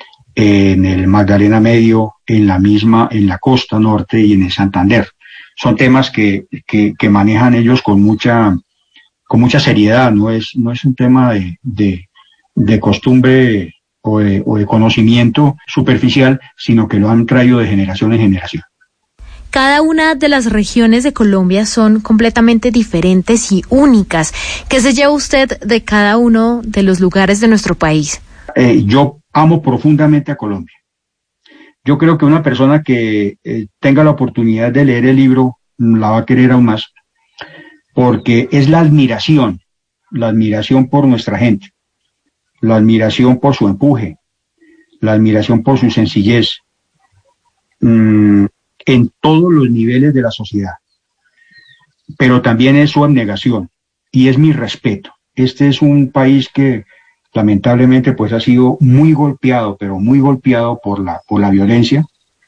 En el Magdalena Medio, en la misma, en la costa norte y en el Santander. Son temas que, que, que manejan ellos con mucha, con mucha seriedad. No es, no es un tema de, de, de costumbre o de, o de conocimiento superficial, sino que lo han traído de generación en generación. Cada una de las regiones de Colombia son completamente diferentes y únicas. ¿Qué se lleva usted de cada uno de los lugares de nuestro país? Eh, yo amo profundamente a Colombia. Yo yo creo que una persona que eh, tenga la oportunidad de leer el libro la va a querer aún más, porque es la admiración, la admiración por nuestra gente, la admiración por su empuje, la admiración por su sencillez, mmm, en todos los niveles de la sociedad, pero también es su abnegación y es mi respeto. Este es un país que lamentablemente pues ha sido muy golpeado, pero muy golpeado por la, por la violencia,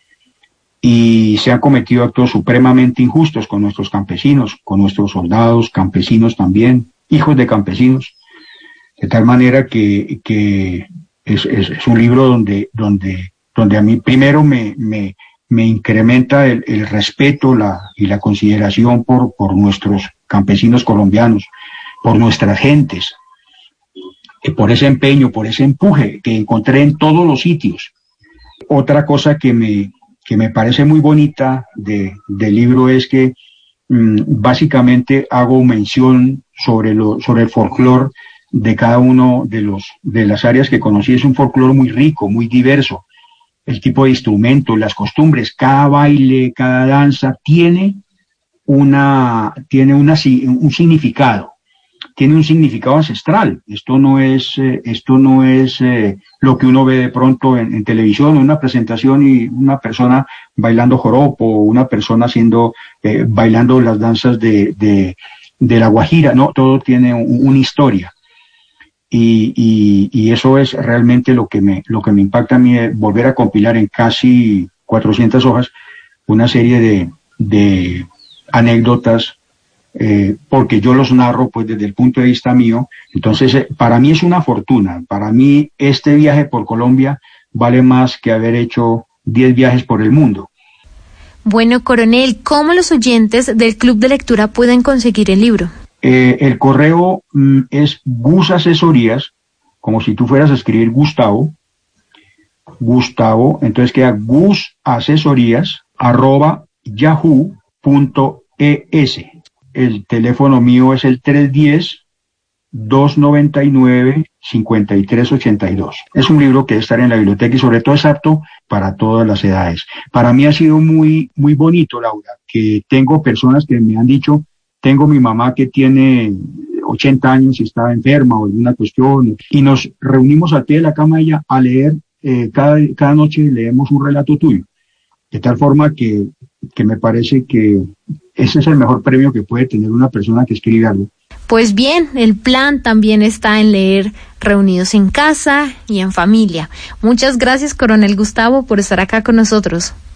y se han cometido actos supremamente injustos con nuestros campesinos, con nuestros soldados, campesinos también, hijos de campesinos, de tal manera que, que es, es, es un libro donde, donde, donde a mí primero me, me, me incrementa el, el respeto la, y la consideración por, por nuestros campesinos colombianos, por nuestras gentes, por ese empeño, por ese empuje que encontré en todos los sitios. Otra cosa que me, que me parece muy bonita de, del libro es que mmm, básicamente hago mención sobre, lo, sobre el folclore de cada uno de, los, de las áreas que conocí. Es un folclore muy rico, muy diverso. El tipo de instrumentos, las costumbres, cada baile, cada danza tiene, una, tiene una, un significado. Tiene un significado ancestral. Esto no es, eh, esto no es eh, lo que uno ve de pronto en, en televisión, una presentación y una persona bailando joropo, una persona haciendo, eh, bailando las danzas de, de, de la Guajira. No, todo tiene un, una historia. Y, y, y eso es realmente lo que me, lo que me impacta a mí, eh, volver a compilar en casi cuatrocientas hojas una serie de, de anécdotas, Eh, porque yo los narro pues desde el punto de vista mío. Entonces eh, para mí es una fortuna, para mí este viaje por Colombia vale más que haber hecho diez viajes por el mundo. Bueno, coronel, ¿cómo los oyentes del Club de Lectura pueden conseguir el libro? Eh, el correo mm, es Gus Asesorías, como si tú fueras a escribir Gustavo, Gustavo, entonces queda Gus Asesorías arroba yahoo punto es. El teléfono mío es el tres uno cero, dos nueve nueve, cinco tres ocho dos. Es un libro que debe estar en la biblioteca y sobre todo es apto para todas las edades. Para mí ha sido muy, muy bonito, Laura, que tengo personas que me han dicho, tengo mi mamá que tiene ochenta años y está enferma o alguna cuestión, y nos reunimos al pie de la cama ella a leer, eh, cada, cada noche leemos un relato tuyo. De tal forma que, que me parece que ese es el mejor premio que puede tener una persona que escribe algo. Pues bien, el plan también está en leer reunidos en casa y en familia. Muchas gracias, coronel Gustavo, por estar acá con nosotros.